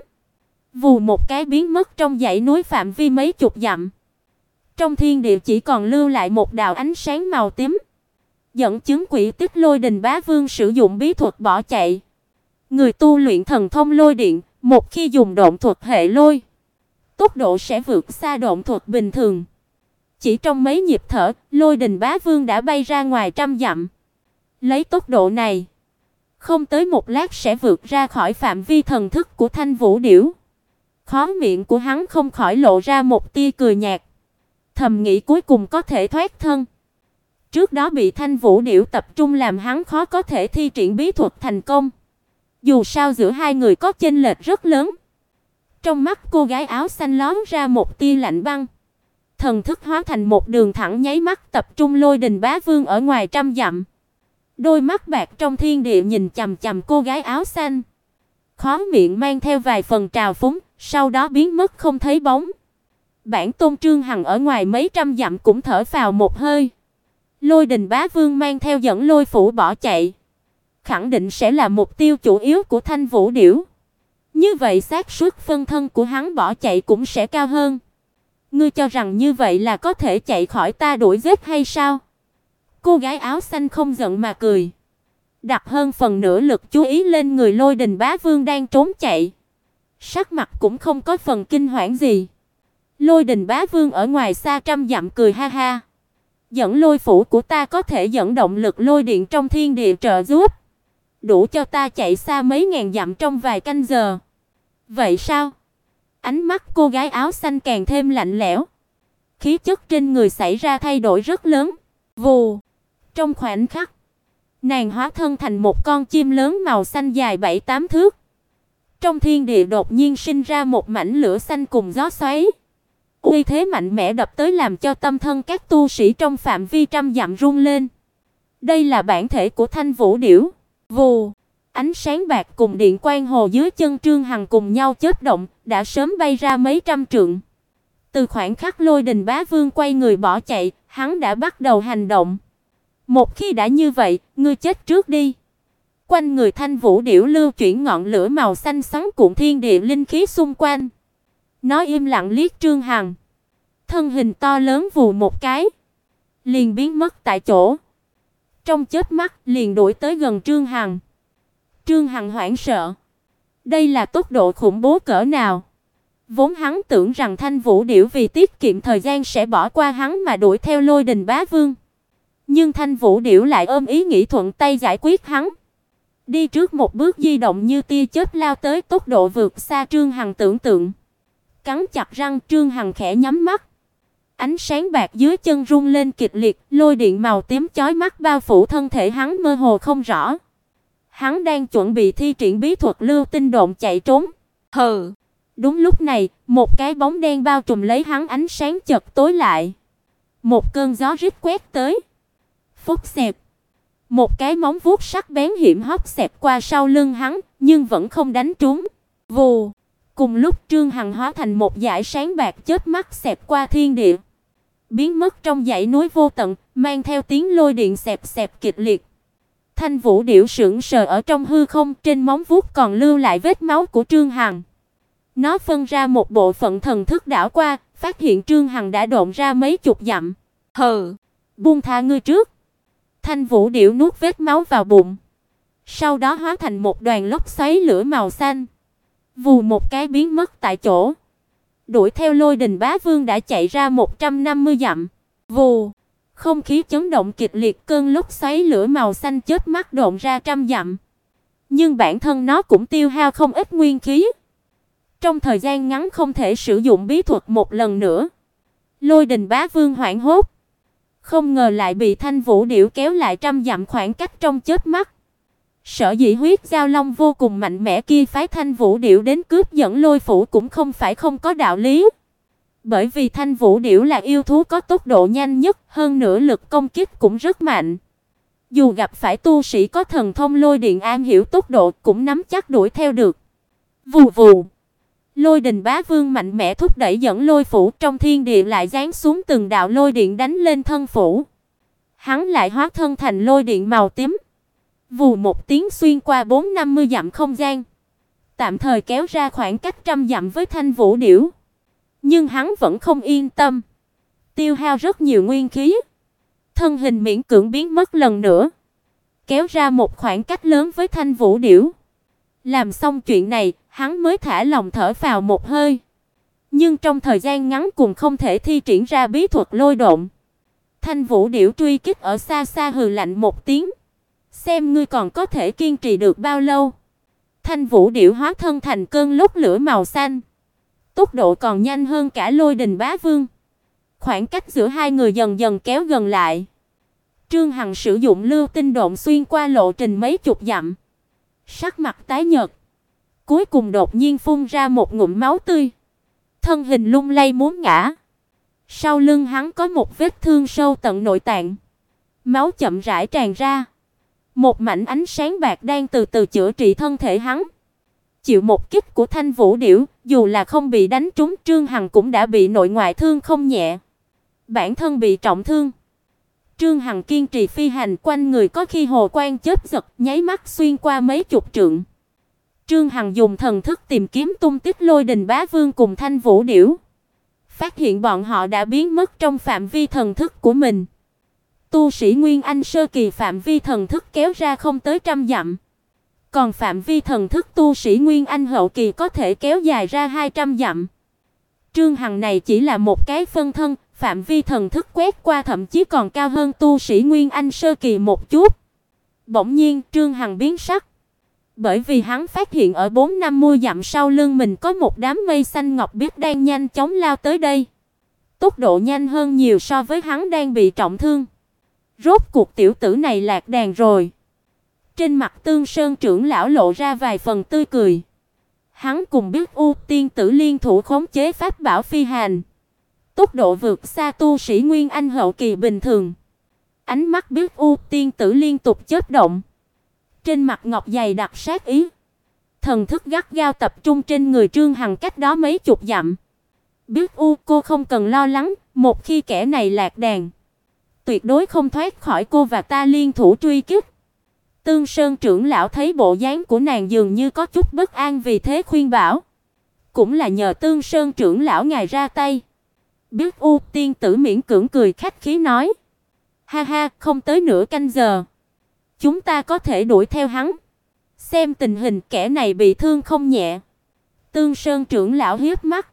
Vù một cái biến mất trong dãy núi phạm vi mấy chục dặm. Trong thiên địa chỉ còn lưu lại một đạo ánh sáng màu tím. Dẫn chứng quỷ tích Lôi Đình Bá Vương sử dụng bí thuật bỏ chạy. Người tu luyện thần thông lôi điện, một khi dùng độn thuật hệ lôi, tốc độ sẽ vượt xa độn thuật bình thường. Chỉ trong mấy nhịp thở, Lôi Đình Bá Vương đã bay ra ngoài trăm dặm. Lấy tốc độ này, không tới một lát sẽ vượt ra khỏi phạm vi thần thức của Thanh Vũ Điểu. Khóe miệng của hắn không khỏi lộ ra một tia cười nhạt. Thầm nghĩ cuối cùng có thể thoát thân. Trước đó bị Thanh Vũ Điểu tập trung làm hắn khó có thể thi triển bí thuật thành công. Dù sao giữa hai người có chênh lệch rất lớn. Trong mắt cô gái áo xanh lóe ra một tia lạnh băng. Thần thức hóa thành một đường thẳng nháy mắt tập trung Lôi Đình Bá Vương ở ngoài trăm dặm. Đôi mắt bạc trong thiên địa nhìn chằm chằm cô gái áo xanh. Khóe miệng mang theo vài phần trào phúng, sau đó biến mất không thấy bóng. Bản tôn Trương Hằng ở ngoài mấy trăm dặm cũng thở phào một hơi. Lôi Đình Bá Vương mang theo dẫn lôi phủ bỏ chạy, khẳng định sẽ là mục tiêu chủ yếu của Thanh Vũ Điểu. Như vậy xác suất phân thân của hắn bỏ chạy cũng sẽ cao hơn. Ngươi cho rằng như vậy là có thể chạy khỏi ta đuổi giết hay sao? Cô gái áo xanh không giận mà cười, đặt hơn phần nửa lực chú ý lên người Lôi Đình Bá Vương đang trốn chạy. Sắc mặt cũng không có phần kinh hoảng gì. Lôi Đình Bá Vương ở ngoài xa trăm dặm cười ha ha. Dẫn lôi phủ của ta có thể dẫn động lực lôi điện trong thiên địa trợ giúp, đủ cho ta chạy xa mấy ngàn dặm trong vài canh giờ. Vậy sao? Ánh mắt cô gái áo xanh càng thêm lạnh lẽo. Khí chất trên người xảy ra thay đổi rất lớn. Vù, trong khoảnh khắc, nàng hóa thân thành một con chim lớn màu xanh dài 7-8 thước. Trong thiên địa đột nhiên sinh ra một mảnh lửa xanh cùng gió xoáy. Uy thế mạnh mẽ đập tới làm cho tâm thân các tu sĩ trong phạm vi trăm dặm rung lên. Đây là bản thể của Thanh Vũ Điểu. Vù, ánh sáng bạc cùng điện quang hồ dưới chân Trương Hằng cùng nhau chớp động, đã sớm bay ra mấy trăm trượng. Từ khoảnh khắc Lôi Đình Bá Vương quay người bỏ chạy, hắn đã bắt đầu hành động. Một khi đã như vậy, ngươi chết trước đi. Quanh người Thanh Vũ Điểu lưu chuyển ngọn lửa màu xanh xoắn cuộn thiên địa linh khí xung quanh. Nó im lặng liếc Trương Hằng. Thân hình to lớn vù một cái, liền biến mất tại chỗ. Trong chớp mắt liền đuổi tới gần Trương Hằng. Trương Hằng hoảng sợ. Đây là tốc độ khủng bố cỡ nào? Vốn hắn tưởng rằng Thanh Vũ Điểu vì tiết kiệm thời gian sẽ bỏ qua hắn mà đuổi theo Lôi Đình Bá Vương. Nhưng Thanh Vũ Điểu lại ôm ý nghĩ thuận tay giải quyết hắn. Đi trước một bước di động như tia chớp lao tới, tốc độ vượt xa Trương Hằng tưởng tượng. Cắn chặt răng, Trương Hằng khẽ nhắm mắt. Ánh sáng bạc dưới chân rung lên kịch liệt, lôi điện màu tím chói mắt bao phủ thân thể hắn mơ hồ không rõ. Hắn đang chuẩn bị thi triển bí thuật lưu tinh độn chạy trốn. Hừ, Đúng lúc này, một cái bóng đen bao trùm lấy hắn, ánh sáng chợt tối lại. Một cơn gió rít quét tới. Phốc xẹt. Một cái móng vuốt sắc bén hiểm hóc xẹt qua sau lưng hắn, nhưng vẫn không đánh trúng. Vù. Cùng lúc Trương Hằng hóa thành một dải sáng bạc chớp mắt xẹt qua thiên địa, biến mất trong dãy núi vô tận, mang theo tiếng lôi điện xẹp xẹp kịch liệt. Thanh Vũ Điểu sững sờ ở trong hư không, trên móng vuốt còn lưu lại vết máu của Trương Hằng. Nó phân ra một bộ phận thần thức đảo qua, phát hiện Trương Hằng đã độn ra mấy chục dặm. Hừ, buông tha ngươi trước. Thanh Vũ Điểu nuốt vết máu vào bụng, sau đó hóa thành một đoàn lốc xoáy lửa màu xanh, vù một cái biến mất tại chỗ. Đuổi theo Lôi Đình Bá Vương đã chạy ra 150 dặm. Vù, không khí chấn động kịch liệt, cơn lốc xoáy lửa màu xanh chớp mắt độn ra trăm dặm. Nhưng bản thân nó cũng tiêu hao không ít nguyên khí. Trong thời gian ngắn không thể sử dụng bí thuật một lần nữa. Lôi Đình Bá Vương hoảng hốt, không ngờ lại bị Thanh Vũ Điểu kéo lại trăm dặm khoảng cách trong chớp mắt. Sở dĩ huyết giao long vô cùng mạnh mẽ kia phái Thanh Vũ Điểu đến cướp dẫn Lôi phủ cũng không phải không có đạo lý. Bởi vì Thanh Vũ Điểu là yêu thú có tốc độ nhanh nhất, hơn nữa lực công kích cũng rất mạnh. Dù gặp phải tu sĩ có thần thông lôi điện am hiểu tốc độ cũng nắm chắc đuổi theo được. Vù vù. Lôi Đình Bá Vương mạnh mẽ thúc đẩy dẫn Lôi phủ, trong thiên địa lại giáng xuống từng đạo lôi điện đánh lên thân phủ. Hắn lại hóa thân thành lôi điện màu tím. Vù một tiếng xuyên qua 450 dặm không gian, tạm thời kéo ra khoảng cách trăm dặm với Thanh Vũ Điểu. Nhưng hắn vẫn không yên tâm, tiêu hao rất nhiều nguyên khí, thân hình miễn cưỡng biến mất lần nữa, kéo ra một khoảng cách lớn với Thanh Vũ Điểu. Làm xong chuyện này, hắn mới thả lòng thở phào một hơi. Nhưng trong thời gian ngắn cũng không thể thi triển ra bí thuật lôi độn. Thanh Vũ Điểu truy kích ở xa xa hừ lạnh một tiếng. Xem ngươi còn có thể kiên trì được bao lâu. Thanh Vũ Điểu hóa thân thành cơn lốc lửa màu xanh, tốc độ còn nhanh hơn cả Lôi Đình Bá Vương. Khoảng cách giữa hai người dần dần kéo gần lại. Trương Hằng sử dụng lưu tinh độn xuyên qua lộ trình mấy chục dặm, sắc mặt tái nhợt, cuối cùng đột nhiên phun ra một ngụm máu tươi, thân hình lung lay muốn ngã. Sau lưng hắn có một vết thương sâu tận nội tạng, máu chậm rãi tràn ra. Một mảnh ánh sáng bạc đang từ từ chữa trị thân thể hắn. Chịu một kích của Thanh Vũ Điểu, dù là không bị đánh trúng, Trương Hằng cũng đã bị nội ngoại thương không nhẹ. Bản thân bị trọng thương. Trương Hằng kiên trì phi hành, quanh người có khi hồ quang chớp giật, nháy mắt xuyên qua mấy chục trượng. Trương Hằng dùng thần thức tìm kiếm tung tích Lôi Đình Bá Vương cùng Thanh Vũ Điểu, phát hiện bọn họ đã biến mất trong phạm vi thần thức của mình. Tu sĩ Nguyên Anh sơ kỳ phạm vi thần thức kéo ra không tới trăm dặm, còn phạm vi thần thức tu sĩ Nguyên Anh hậu kỳ có thể kéo dài ra 200 dặm. Trương Hằng này chỉ là một cái phân thân, phạm vi thần thức quét qua thậm chí còn cao hơn tu sĩ Nguyên Anh sơ kỳ một chút. Bỗng nhiên Trương Hằng biến sắc, bởi vì hắn phát hiện ở 450 dặm sau lưng mình có một đám mây xanh ngọc biếc đang nhanh chóng lao tới đây. Tốc độ nhanh hơn nhiều so với hắn đang bị trọng thương. Rốt cuộc tiểu tử này lạc đàn rồi. Trên mặt Tương Sơn trưởng lão lộ ra vài phần tươi cười. Hắn cùng Biết U tiên tử liên thủ khống chế pháp bảo phi hành, tốc độ vượt xa tu sĩ Nguyên Anh hậu kỳ bình thường. Ánh mắt Biết U tiên tử liên tục chớp động, trên mặt ngọc dày đặc sát ý. Thần thức gắt gao tập trung trên người Trương Hằng cách đó mấy chục dặm. Biết U, cô không cần lo lắng, một khi kẻ này lạc đàn, tuyệt đối không thoát khỏi cô và ta liên thủ truy kích. Tương Sơn trưởng lão thấy bộ dáng của nàng dường như có chút bất an, vì thế khuyên bảo. Cũng là nhờ Tương Sơn trưởng lão ngài ra tay. Biết U tiên tử miễn cưỡng cười khách khí nói. Ha ha, không tới nửa canh giờ, chúng ta có thể đuổi theo hắn. Xem tình hình kẻ này bị thương không nhẹ. Tương Sơn trưởng lão hiếp mắt.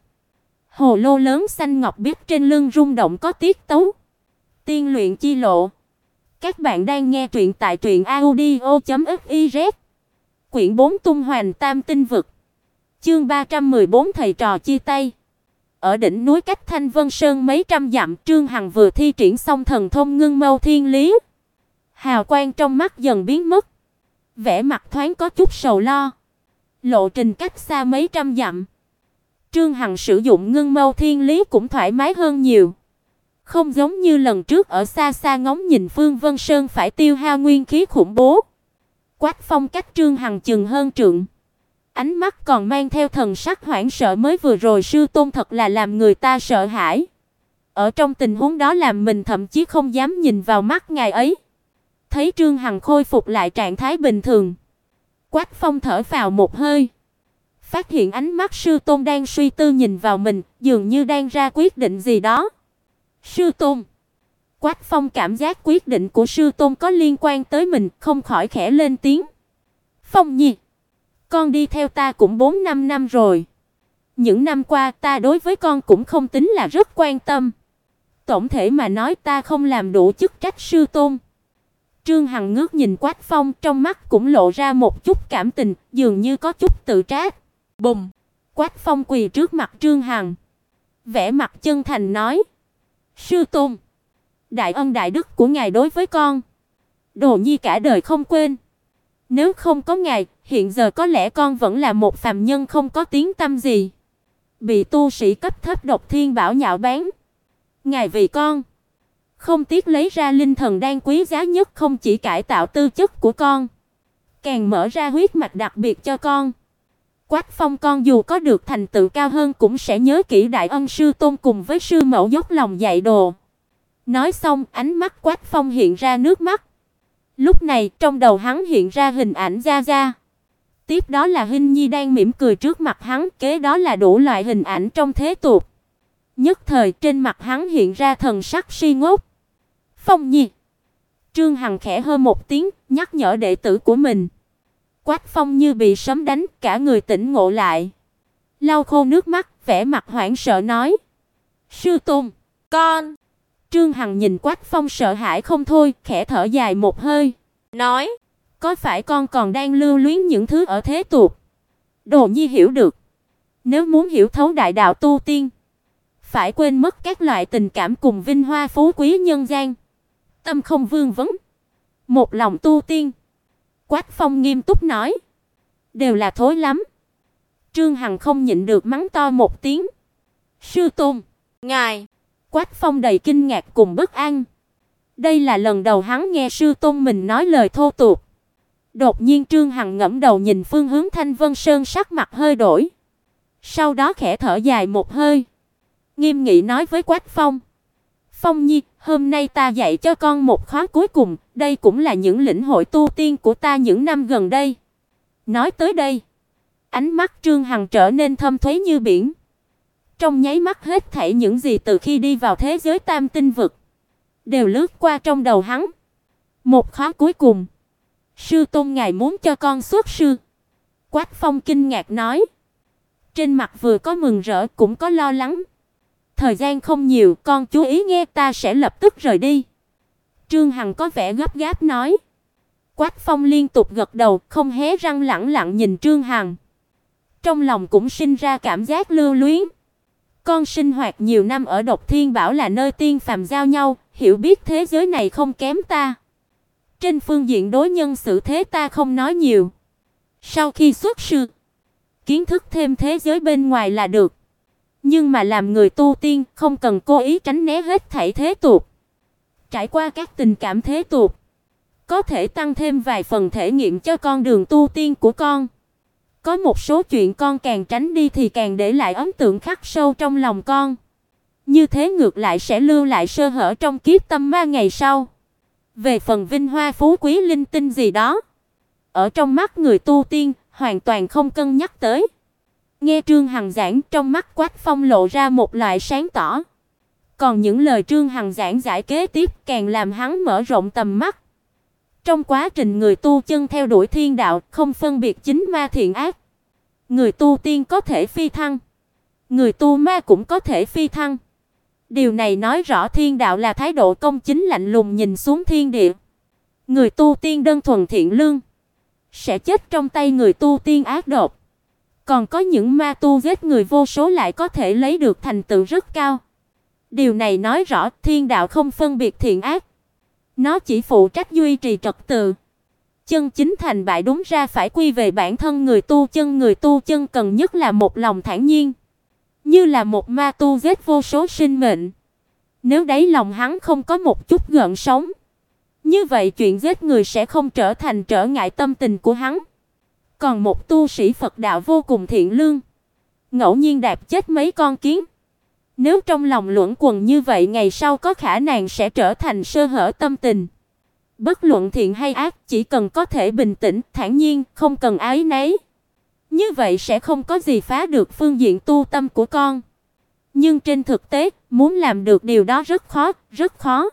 Hồ lô lớn xanh ngọc biếc trên lưng rung động có tiết tấu. Tiên luyện chi lộ. Các bạn đang nghe truyện tại truyệnaudio.fiz. Quyển 4 Tung Hoành Tam Tinh Vực. Chương 314 thầy trò chia tay. Ở đỉnh núi cách Thanh Vân Sơn mấy trăm dặm, Trương Hằng vừa thi triển xong thần thông Ngưng Mâu Thiên Lý. Hào quang trong mắt dần biến mất, vẻ mặt thoáng có chút sầu lo. Lộ trình cách xa mấy trăm dặm, Trương Hằng sử dụng ngưng mâu thiên lý cũng thoải mái hơn nhiều. Không giống như lần trước ở xa xa ngóng nhìn Phương Vân Sơn phải tiêu hao nguyên khí khủng bố. Quách Phong cách Trương Hằng chừng hơn trượng. Ánh mắt còn mang theo thần sắc hoảng sợ mới vừa rồi sư tôn thật là làm người ta sợ hãi. Ở trong tình huống đó làm mình thậm chí không dám nhìn vào mắt ngài ấy. Thấy Trương Hằng khôi phục lại trạng thái bình thường, Quách Phong thở phào một hơi. Phát hiện ánh mắt sư tôn đang suy tư nhìn vào mình, dường như đang ra quyết định gì đó. Sư tôn. Quách Phong cảm giác quyết định của sư tôn có liên quan tới mình, không khỏi khẽ lên tiếng. Phong Nhi, con đi theo ta cũng 4-5 năm rồi. Những năm qua ta đối với con cũng không tính là rất quan tâm. Tổng thể mà nói ta không làm đủ chức trách sư tôn. Trương Hằng ngước nhìn Quách Phong, trong mắt cũng lộ ra một chút cảm tình, dường như có chút tự trách. Bùm! Quách Phong quỳ trước mặt Trương Hằng, vẻ mặt chân thành nói: "Sư tôn, đại ân đại đức của ngài đối với con, Đồ Nhi cả đời không quên. Nếu không có ngài, hiện giờ có lẽ con vẫn là một phàm nhân không có tiếng tăm gì, bị tu sĩ cấp thấp độc thiên bảo nhạo báng. Ngài vì con không tiếc lấy ra linh thần đan quý giá nhất, không chỉ cải tạo tư chất của con, càng mở ra huyết mạch đặc biệt cho con. Quách Phong con dù có được thành tựu cao hơn cũng sẽ nhớ kỹ đại ân sư tôn cùng với sư mẫu dốc lòng dạy đồ." Nói xong, ánh mắt Quách Phong hiện ra nước mắt. Lúc này, trong đầu hắn hiện ra hình ảnh Gia Gia. Tiếp đó là Hinh Nhi đang mỉm cười trước mặt hắn, kế đó là đủ loại hình ảnh trong thế tục. Nhất thời trên mặt hắn hiện ra thần sắc si ngốc. "Phong Nhi." Trương Hằng khẽ hơ một tiếng, nhắc nhở đệ tử của mình. Quách Phong như bị sấm đánh, cả người tỉnh ngộ lại. Lau khô nước mắt, vẻ mặt hoảng sợ nói: "Sư tôn, con." Trương Hằng nhìn Quách Phong sợ hãi không thôi, khẽ thở dài một hơi, nói: "Có phải con còn đang lưu luyến những thứ ở thế tục? Đồ Nhi hiểu được. Nếu muốn hiểu thấu đại đạo tu tiên, phải quên mất các loại tình cảm cùng vinh hoa phú quý nhân gian. Tâm không vương vấn, một lòng tu tiên." Quách Phong nghiêm túc nói: "Đều là thối lắm." Trương Hằng không nhịn được mắng to một tiếng: "Sư tôn, ngài!" Quách Phong đầy kinh ngạc cùng bất an. Đây là lần đầu hắn nghe sư tôn mình nói lời thô tục. Đột nhiên Trương Hằng ngẩng đầu nhìn phương hướng Thanh Vân Sơn, sắc mặt hơi đổi. Sau đó khẽ thở dài một hơi, nghiêm nghị nói với Quách Phong: "Phong Nhi, hôm nay ta dạy cho con một khóa cuối cùng, đây cũng là những lĩnh hội tu tiên của ta những năm gần đây." Nói tới đây, ánh mắt Trương Hằng trở nên thâm thúy như biển. Trong nháy mắt hết thảy những gì từ khi đi vào thế giới tam tinh vực đều lướt qua trong đầu hắn. Một khóa cuối cùng. Sư tôn ngài muốn cho con xuất sư? Quách Phong kinh ngạc nói. Trên mặt vừa có mừng rỡ cũng có lo lắng. Thời gian không nhiều, con chú ý nghe, ta sẽ lập tức rời đi. Trương Hằng có vẻ gấp gáp nói. Quách Phong liên tục gật đầu, không hé răng, lẳng lặng nhìn Trương Hằng. Trong lòng cũng sinh ra cảm giác lưu luyến. Con sinh hoạt nhiều năm ở Độc Thiên Bảo là nơi tiên phàm giao nhau, hiểu biết thế giới này không kém ta. Trên phương diện đối nhân xử thế ta không nói nhiều. Sau khi xuất sư, kiến thức thêm thế giới bên ngoài là được. Nhưng mà làm người tu tiên, không cần cố ý tránh né hết thảy thế tục. Trải qua các tình cảm thế tục, có thể tăng thêm vài phần thể nghiệm cho con đường tu tiên của con. Có một số chuyện con càng tránh đi thì càng để lại ấn tượng khắc sâu trong lòng con. Như thế ngược lại sẽ lưu lại sơ hở trong kiếp tâm ma ngày sau. Về phần vinh hoa phú quý linh tinh gì đó, ở trong mắt người tu tiên, hoàn toàn không cân nhắc tới. Nghe Trương Hằng giảng, trong mắt Quách Phong lộ ra một loại sáng tỏ. Còn những lời Trương Hằng giảng giải kế tiếp càng làm hắn mở rộng tầm mắt. Trong quá trình người tu chân theo đuổi thiên đạo, không phân biệt chính ma thiện ác. Người tu tiên có thể phi thăng, người tu ma cũng có thể phi thăng. Điều này nói rõ thiên đạo là thái độ công chính lạnh lùng nhìn xuống thiên địa. Người tu tiên đơn thuần thiện lương sẽ chết trong tay người tu tiên ác độc. Còn có những ma tu giết người vô số lại có thể lấy được thành tựu rất cao. Điều này nói rõ thiên đạo không phân biệt thiện ác. Nó chỉ phụ trách duy trì trật tự. Chân chính thành bại đúng ra phải quy về bản thân người tu chân cần nhất là một lòng thản nhiên. như là một ma tu giết vô số sinh mệnh. Nếu đáy lòng hắn không có một chút gợn sóng, như vậy chuyện giết người sẽ không trở thành trở ngại tâm tình của hắn. Còn một tu sĩ Phật đạo vô cùng thiện lương, ngẫu nhiên đạp chết mấy con kiến, nếu trong lòng luẩn quẩn như vậy, ngày sau có khả năng sẽ trở thành sơ hở tâm tình. Bất luận thiện hay ác, chỉ cần có thể bình tĩnh, thản nhiên, không cần áy náy, như vậy sẽ không có gì phá được phương diện tu tâm của con. Nhưng trên thực tế, muốn làm được điều đó rất khó, rất khó.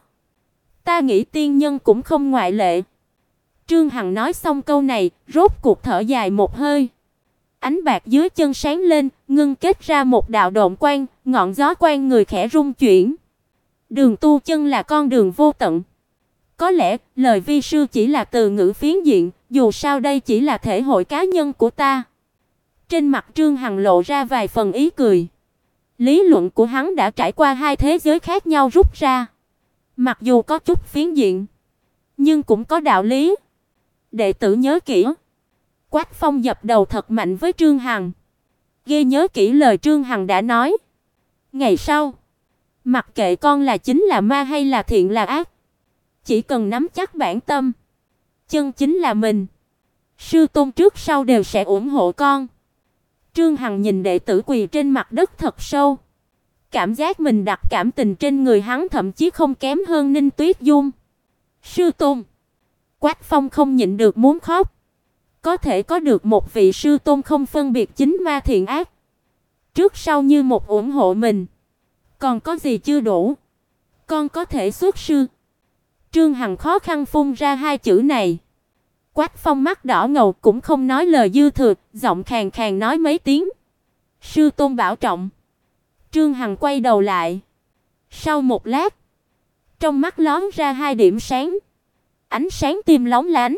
Ta nghĩ tiên nhân cũng không ngoại lệ. Trương Hằng nói xong câu này, rốt cuộc thở dài một hơi. Ánh bạc dưới chân sáng lên, ngưng kết ra một đạo độn quang, ngọn gió quang người khẽ rung chuyển. Đường tu chân là con đường vô tận. Có lẽ, lời vi sư chỉ là từ ngữ phiến diện, dù sao đây chỉ là thể hội cá nhân của ta. Trên mặt Trương Hằng lộ ra vài phần ý cười. Lý luận của hắn đã trải qua hai thế giới khác nhau rút ra. Mặc dù có chút phiến diện, nhưng cũng có đạo lý. Đệ tử nhớ kỹ. Quách Phong dập đầu thật mạnh với Trương Hằng. Ghi nhớ kỹ lời Trương Hằng đã nói. Ngày sau, mặc kệ con là chính là ma hay là thiện là ác, chỉ cần nắm chắc bản tâm, chân chính là mình, sư tôn trước sau đều sẽ ủng hộ con. Trương Hằng nhìn đệ tử quỳ trên mặt đất thật sâu. Cảm giác mình đặt cảm tình trên người hắn thậm chí không kém hơn Ninh Tuyết Dung. Sư tôn. Quách Phong không nhịn được muốn khóc. Có thể có được một vị sư tôn không phân biệt chính ma thiện ác, trước sau như một ủng hộ mình, còn có gì chưa đủ? Con có thể xuất sư. Trương Hằng khó khăn phun ra hai chữ này. Quách Phong mắt đỏ ngầu cũng không nói lời dư thừa, giọng khàn khàn nói mấy tiếng. Sư tôn bảo trọng. Trương Hằng quay đầu lại. Sau một lát, trong mắt lóe ra hai điểm sáng, ánh sáng tim lóng lánh.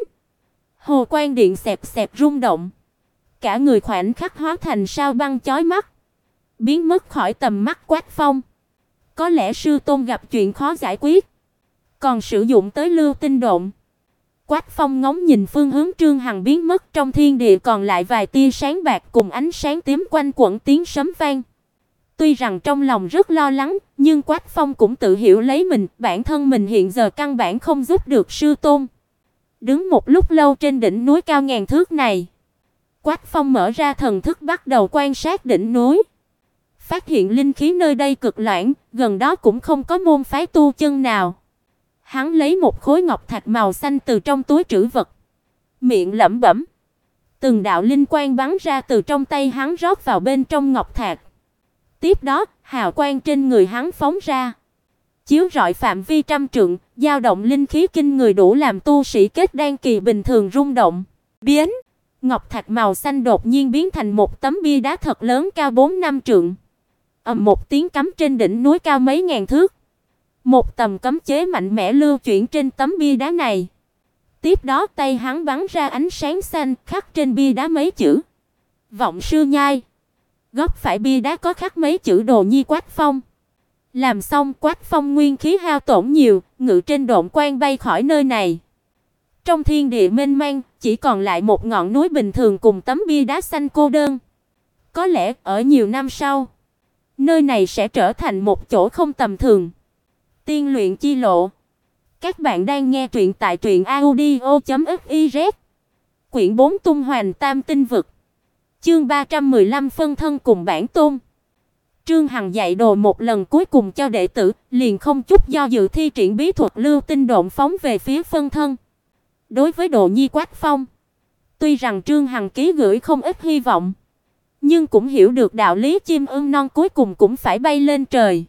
Hồ quang điện xẹp xẹp rung động, cả người khoảnh khắc hóa thành sao băng chói mắt, biến mất khỏi tầm mắt Quách Phong. Có lẽ sư tôn gặp chuyện khó giải quyết, còn sử dụng tới lưu tinh độn. Quách Phong ngóng nhìn phương hướng Trương Hằng biến mất, trong thiên địa còn lại vài tia sáng bạc cùng ánh sáng tím quanh quẩn tiếng sấm vang. Tuy rằng trong lòng rất lo lắng, nhưng Quách Phong cũng tự hiểu lấy mình, bản thân mình hiện giờ căn bản không giúp được sư tôn. Đứng một lúc lâu trên đỉnh núi cao ngàn thước này, Quách Phong mở ra thần thức bắt đầu quan sát đỉnh núi. Phát hiện linh khí nơi đây cực loãng, gần đó cũng không có môn phái tu chân nào. Hắn lấy một khối ngọc thạch màu xanh từ trong túi trữ vật, miệng lẩm bẩm. Từng đạo linh quang bắn ra từ trong tay hắn rót vào bên trong ngọc thạch. Tiếp đó, hào quang trên người hắn phóng ra, chiếu rọi phạm vi trăm trượng, dao động linh khí kinh người đủ làm tu sĩ kết đan kỳ bình thường rung động. Biến, ngọc thạch màu xanh đột nhiên biến thành một tấm bia đá thật lớn cao 4-5 trượng. Ầm một tiếng cắm trên đỉnh núi cao mấy ngàn thước. Một tầm cấm chế mạnh mẽ lưu chuyển trên tấm bia đá này. Tiếp đó tay hắn bắn ra ánh sáng xanh, khắc trên bia đá mấy chữ: Vọng sư nhai. Góc phải bia đá có khắc mấy chữ Đồ Nhi Quách Phong. Làm xong, Quách Phong nguyên khí hao tổn nhiều, ngự trên độn quang bay khỏi nơi này. Trong thiên địa mênh mang, chỉ còn lại một ngọn núi bình thường cùng tấm bia đá xanh cô đơn. Có lẽ ở nhiều năm sau, nơi này sẽ trở thành một chỗ không tầm thường. Tiên luyện chi lộ. Các bạn đang nghe truyện tại truyệnaudio.fiz. Quyển 4 Tung Hoành Tam Tinh Vực. Chương 315 phân thân cùng bản tôn. Trương Hằng dạy đồ một lần cuối cùng cho đệ tử, liền không chút do dự thi triển bí thuật lưu tinh độn phóng về phía phân thân. Đối với Đồ Nhi Quách Phong, tuy rằng Trương Hằng ký gửi không ít hy vọng, nhưng cũng hiểu được đạo lý chim ưng non cuối cùng cũng phải bay lên trời.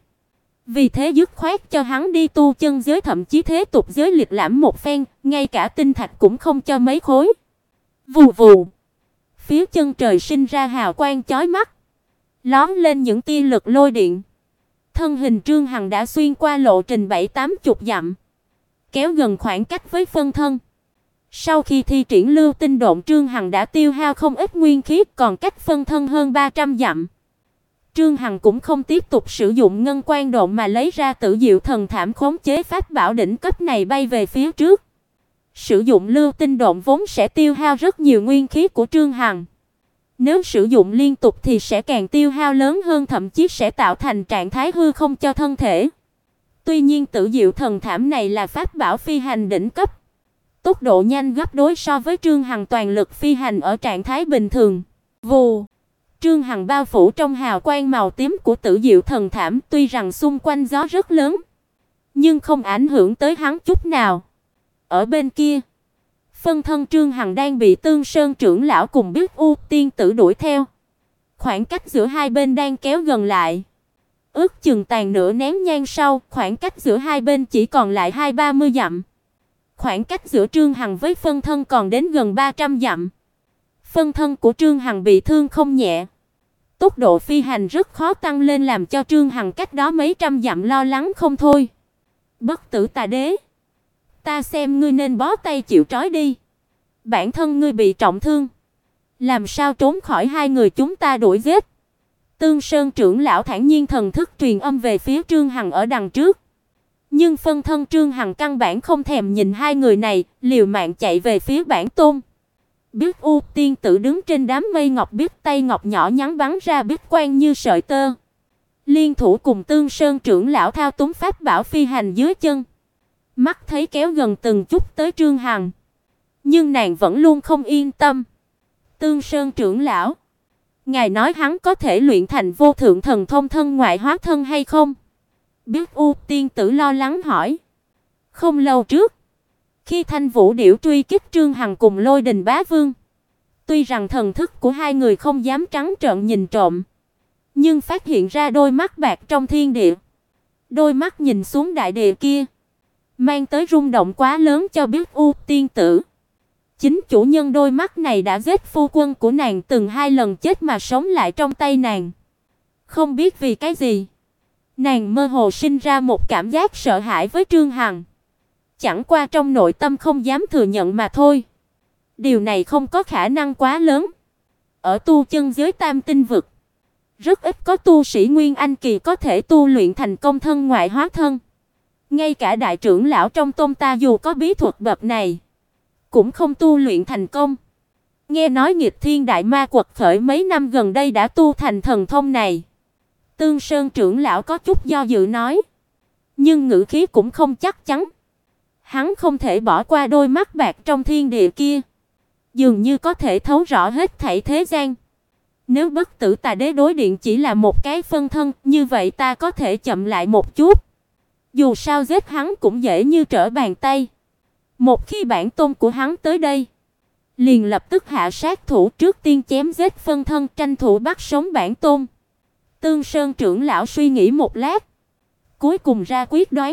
Vì thế dứt khoát cho hắn đi tu chân giới, thậm chí thế tục giới liệt lãm một phen, ngay cả tinh thạch cũng không cho mấy khối. Vù vù, phía chân trời sinh ra hào quang chói mắt, lóe lên những tia lực lôi điện. Thân hình Trương Hằng đã xuyên qua lộ trình 7-80 dặm, kéo gần khoảng cách với phân thân. Sau khi thi triển lưu tinh độn, Trương Hằng đã tiêu hao không ít nguyên khí, còn cách phân thân hơn 300 dặm. Trương Hằng cũng không tiếp tục sử dụng ngân quan độn mà lấy ra Tử Diệu Thần Thảm khống chế pháp bảo đỉnh cấp này bay về phía trước. Sử dụng lưu tinh độn vốn sẽ tiêu hao rất nhiều nguyên khí của Trương Hằng, Nếu sử dụng liên tục thì sẽ càng tiêu hao lớn hơn, thậm chí sẽ tạo thành trạng thái hư không cho thân thể. Tuy nhiên Tử Diệu Thần Thảm này là pháp bảo phi hành đỉnh cấp, tốc độ nhanh gấp đôi so với Trương Hằng toàn lực phi hành ở trạng thái bình thường. Vù, Trương Hằng bao phủ trong hào quang màu tím của Tử Diệu Thần Thảm, tuy rằng xung quanh gió rất lớn, nhưng không ảnh hưởng tới hắn chút nào. Ở bên kia, phân thân Trương Hằng đang bị Tương Sơn trưởng lão cùng Biết U tiên tử đuổi theo. Khoảng cách giữa hai bên đang kéo gần lại. Ước chừng tàn nửa nén nhang sau, khoảng cách giữa hai bên chỉ còn lại 20-30 dặm. Khoảng cách giữa Trương Hằng với phân thân còn đến gần 300 dặm. Phân thân của Trương Hằng bị thương không nhẹ. Tốc độ phi hành rất khó tăng lên, làm cho Trương Hằng cách đó mấy trăm dặm lo lắng không thôi. Bất Tử Tà Đế, ta xem ngươi nên bó tay chịu trói đi. Bản thân ngươi bị trọng thương, làm sao trốn khỏi hai người chúng ta đuổi giết? Tương Sơn trưởng lão thản nhiên thần thức truyền âm về phía Trương Hằng ở đằng trước. Nhưng phân thân Trương Hằng căn bản không thèm nhìn hai người này, liều mạng chạy về phía bản tôn. Biết U tiên tử đứng trên đám mây ngọc, biết tay ngọc nhỏ nhắn bắn ra biết quang như sợi tơ. Liên thủ cùng Tương Sơn trưởng lão thao túng pháp bảo phi hành dưới chân. Mắt thấy kéo gần từng chút tới Trương Hằng, nhưng nàng vẫn luôn không yên tâm. Tương Sơn trưởng lão, ngài nói hắn có thể luyện thành vô thượng thần thông thân ngoại hóa thân hay không? Biết U tiên tử lo lắng hỏi. Không lâu trước, khi Thanh Vũ Điểu truy kích Trương Hằng cùng Lôi Đình Bá Vương, tuy rằng thần thức của hai người không dám trắng trợn nhìn trộm, nhưng phát hiện ra đôi mắt bạc trong thiên địa. Đôi mắt nhìn xuống đại địa kia, mang tới rung động quá lớn cho Biết U tiên tử. Chính chủ nhân đôi mắt này đã giết phu quân của nàng từng 2 lần, chết mà sống lại trong tay nàng. Không biết vì cái gì, nàng mơ hồ sinh ra một cảm giác sợ hãi với Trương Hằng. Chẳng qua trong nội tâm không dám thừa nhận mà thôi. Điều này không có khả năng quá lớn. Ở tu chân giới Tam Tinh vực, rất ít có tu sĩ Nguyên Anh kỳ có thể tu luyện thành công thân ngoại hóa thân. Ngay cả đại trưởng lão trong tôn ta dù có bí thuật bậc này, cũng không tu luyện thành công. Nghe nói Nghịch Thiên Đại Ma quật khởi mấy năm gần đây đã tu thành thần thông này. Tương Sơn trưởng lão có chút do dự nói, nhưng ngữ khí cũng không chắc chắn. Hắn không thể bỏ qua đôi mắt bạc trong thiên địa kia, dường như có thể thấu rõ hết thảy thế gian. Nếu Bất Tử Tà Đế đối điện chỉ là một cái phân thân, như vậy ta có thể chậm lại một chút. Dù sao giết hắn cũng dễ như trở bàn tay. Một khi bản tôn của hắn tới đây, liền lập tức hạ sát thủ, trước tiên chém giết phân thân, tranh thủ bắt sống bản tôn. Tương Sơn trưởng lão suy nghĩ một lát, cuối cùng ra quyết đoán.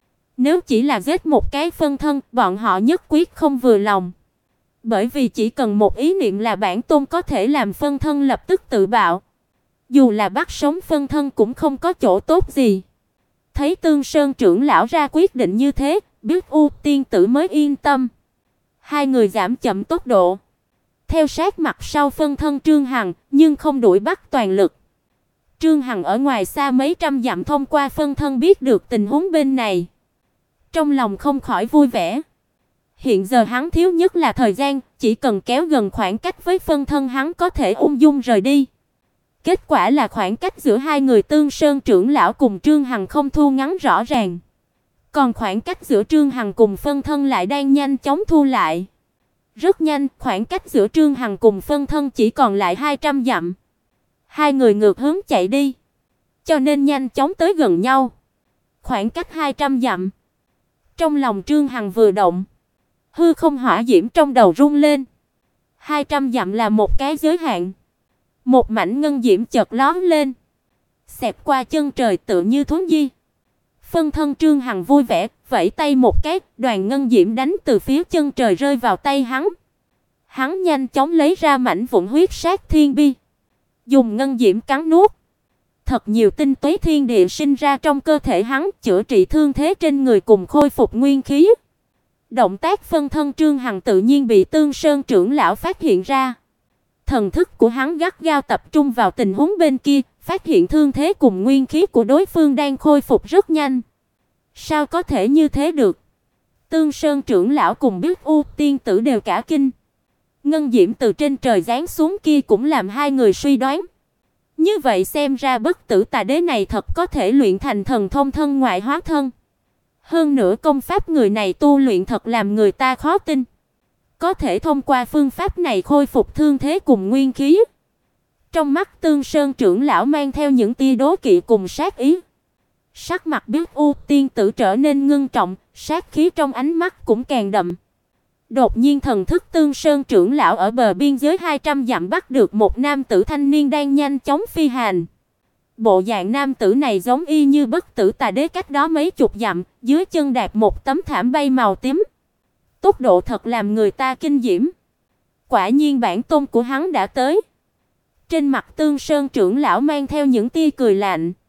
Nếu chỉ là giết một cái phân thân, bọn họ nhất quyết không vừa lòng. Bởi vì chỉ cần một ý niệm là bản tôn có thể làm phân thân lập tức tự bạo. Dù là bắt sống phân thân cũng không có chỗ tốt gì. Thấy Tương Sơn trưởng lão ra quyết định như thế, Biết U tiên tử mới yên tâm. Hai người giảm chậm tốc độ, theo sát mặt sau phân thân Trương Hằng, nhưng không đuổi bắt toàn lực. Trương Hằng ở ngoài xa mấy trăm dặm thông qua phân thân biết được tình huống bên này, trong lòng không khỏi vui vẻ. Hiện giờ hắn thiếu nhất là thời gian, chỉ cần kéo gần khoảng cách với phân thân hắn có thể ung dung rời đi. Kết quả là khoảng cách giữa hai người Tương Sơn trưởng lão cùng Trương Hằng không thu ngắn rõ ràng. Còn khoảng cách giữa Trương Hằng cùng phân thân lại đang nhanh chóng thu lại. Rất nhanh, khoảng cách giữa Trương Hằng cùng phân thân chỉ còn lại 200 dặm. Hai người ngược hướng chạy đi, cho nên nhanh chóng tới gần nhau. Khoảng cách 200 dặm. Trong lòng Trương Hằng vừa động, hư không hỏa diễm trong đầu rung lên. 200 dặm là một cái giới hạn. Một mảnh ngân diễm chợt lóe lên, xẹt qua chân trời tựa như thuấn di. Phân thân Trương Hằng vui vẻ, vẫy tay một cái, đoàn ngân diễm đánh từ phía chân trời rơi vào tay hắn. Hắn nhanh chóng lấy ra mảnh vụn huyết sát thiên bi, dùng ngân diễm cắn nuốt. Thật nhiều tinh túy thiên địa sinh ra trong cơ thể hắn, chữa trị thương thế trên người cùng khôi phục nguyên khí. Động tác phân thân Trương Hằng tự nhiên bị Tương Sơn trưởng lão phát hiện ra. Thần thức của hắn gắt gao tập trung vào tình huống bên kia, phát hiện thương thế cùng nguyên khí của đối phương đang khôi phục rất nhanh. Sao có thể như thế được? Tương Sơn trưởng lão cùng Biết U tiên tử đều cả kinh. ngân diễm từ trên trời giáng xuống kia cũng làm hai người suy đoán. Như vậy xem ra Bất Tử Tà Đế này thật có thể luyện thành thần thông thân ngoại hóa thân. Hơn nữa công pháp người này tu luyện thật làm người ta khó tin. Có thể thông qua phương pháp này khôi phục thương thế cùng nguyên khí. Trong mắt Tương Sơn trưởng lão mang theo những tia đố kỵ cùng sát ý. Sắc mặt Biết U tiên tử trở nên ngưng trọng, sát khí trong ánh mắt cũng càng đậm. Đột nhiên thần thức Tương Sơn trưởng lão ở bờ biên giới 200 dặm bắt được một nam tử thanh niên đang nhanh chóng phi hành. Bộ dạng nam tử này giống y như Bất Tử Tà Đế cách đó mấy chục dặm, dưới chân đạp một tấm thảm bay màu tím. Tốc độ thật làm người ta kinh diễm. Quả nhiên bản tôn của hắn đã tới. Trên mặt Tương Sơn trưởng lão mang theo những tia cười lạnh.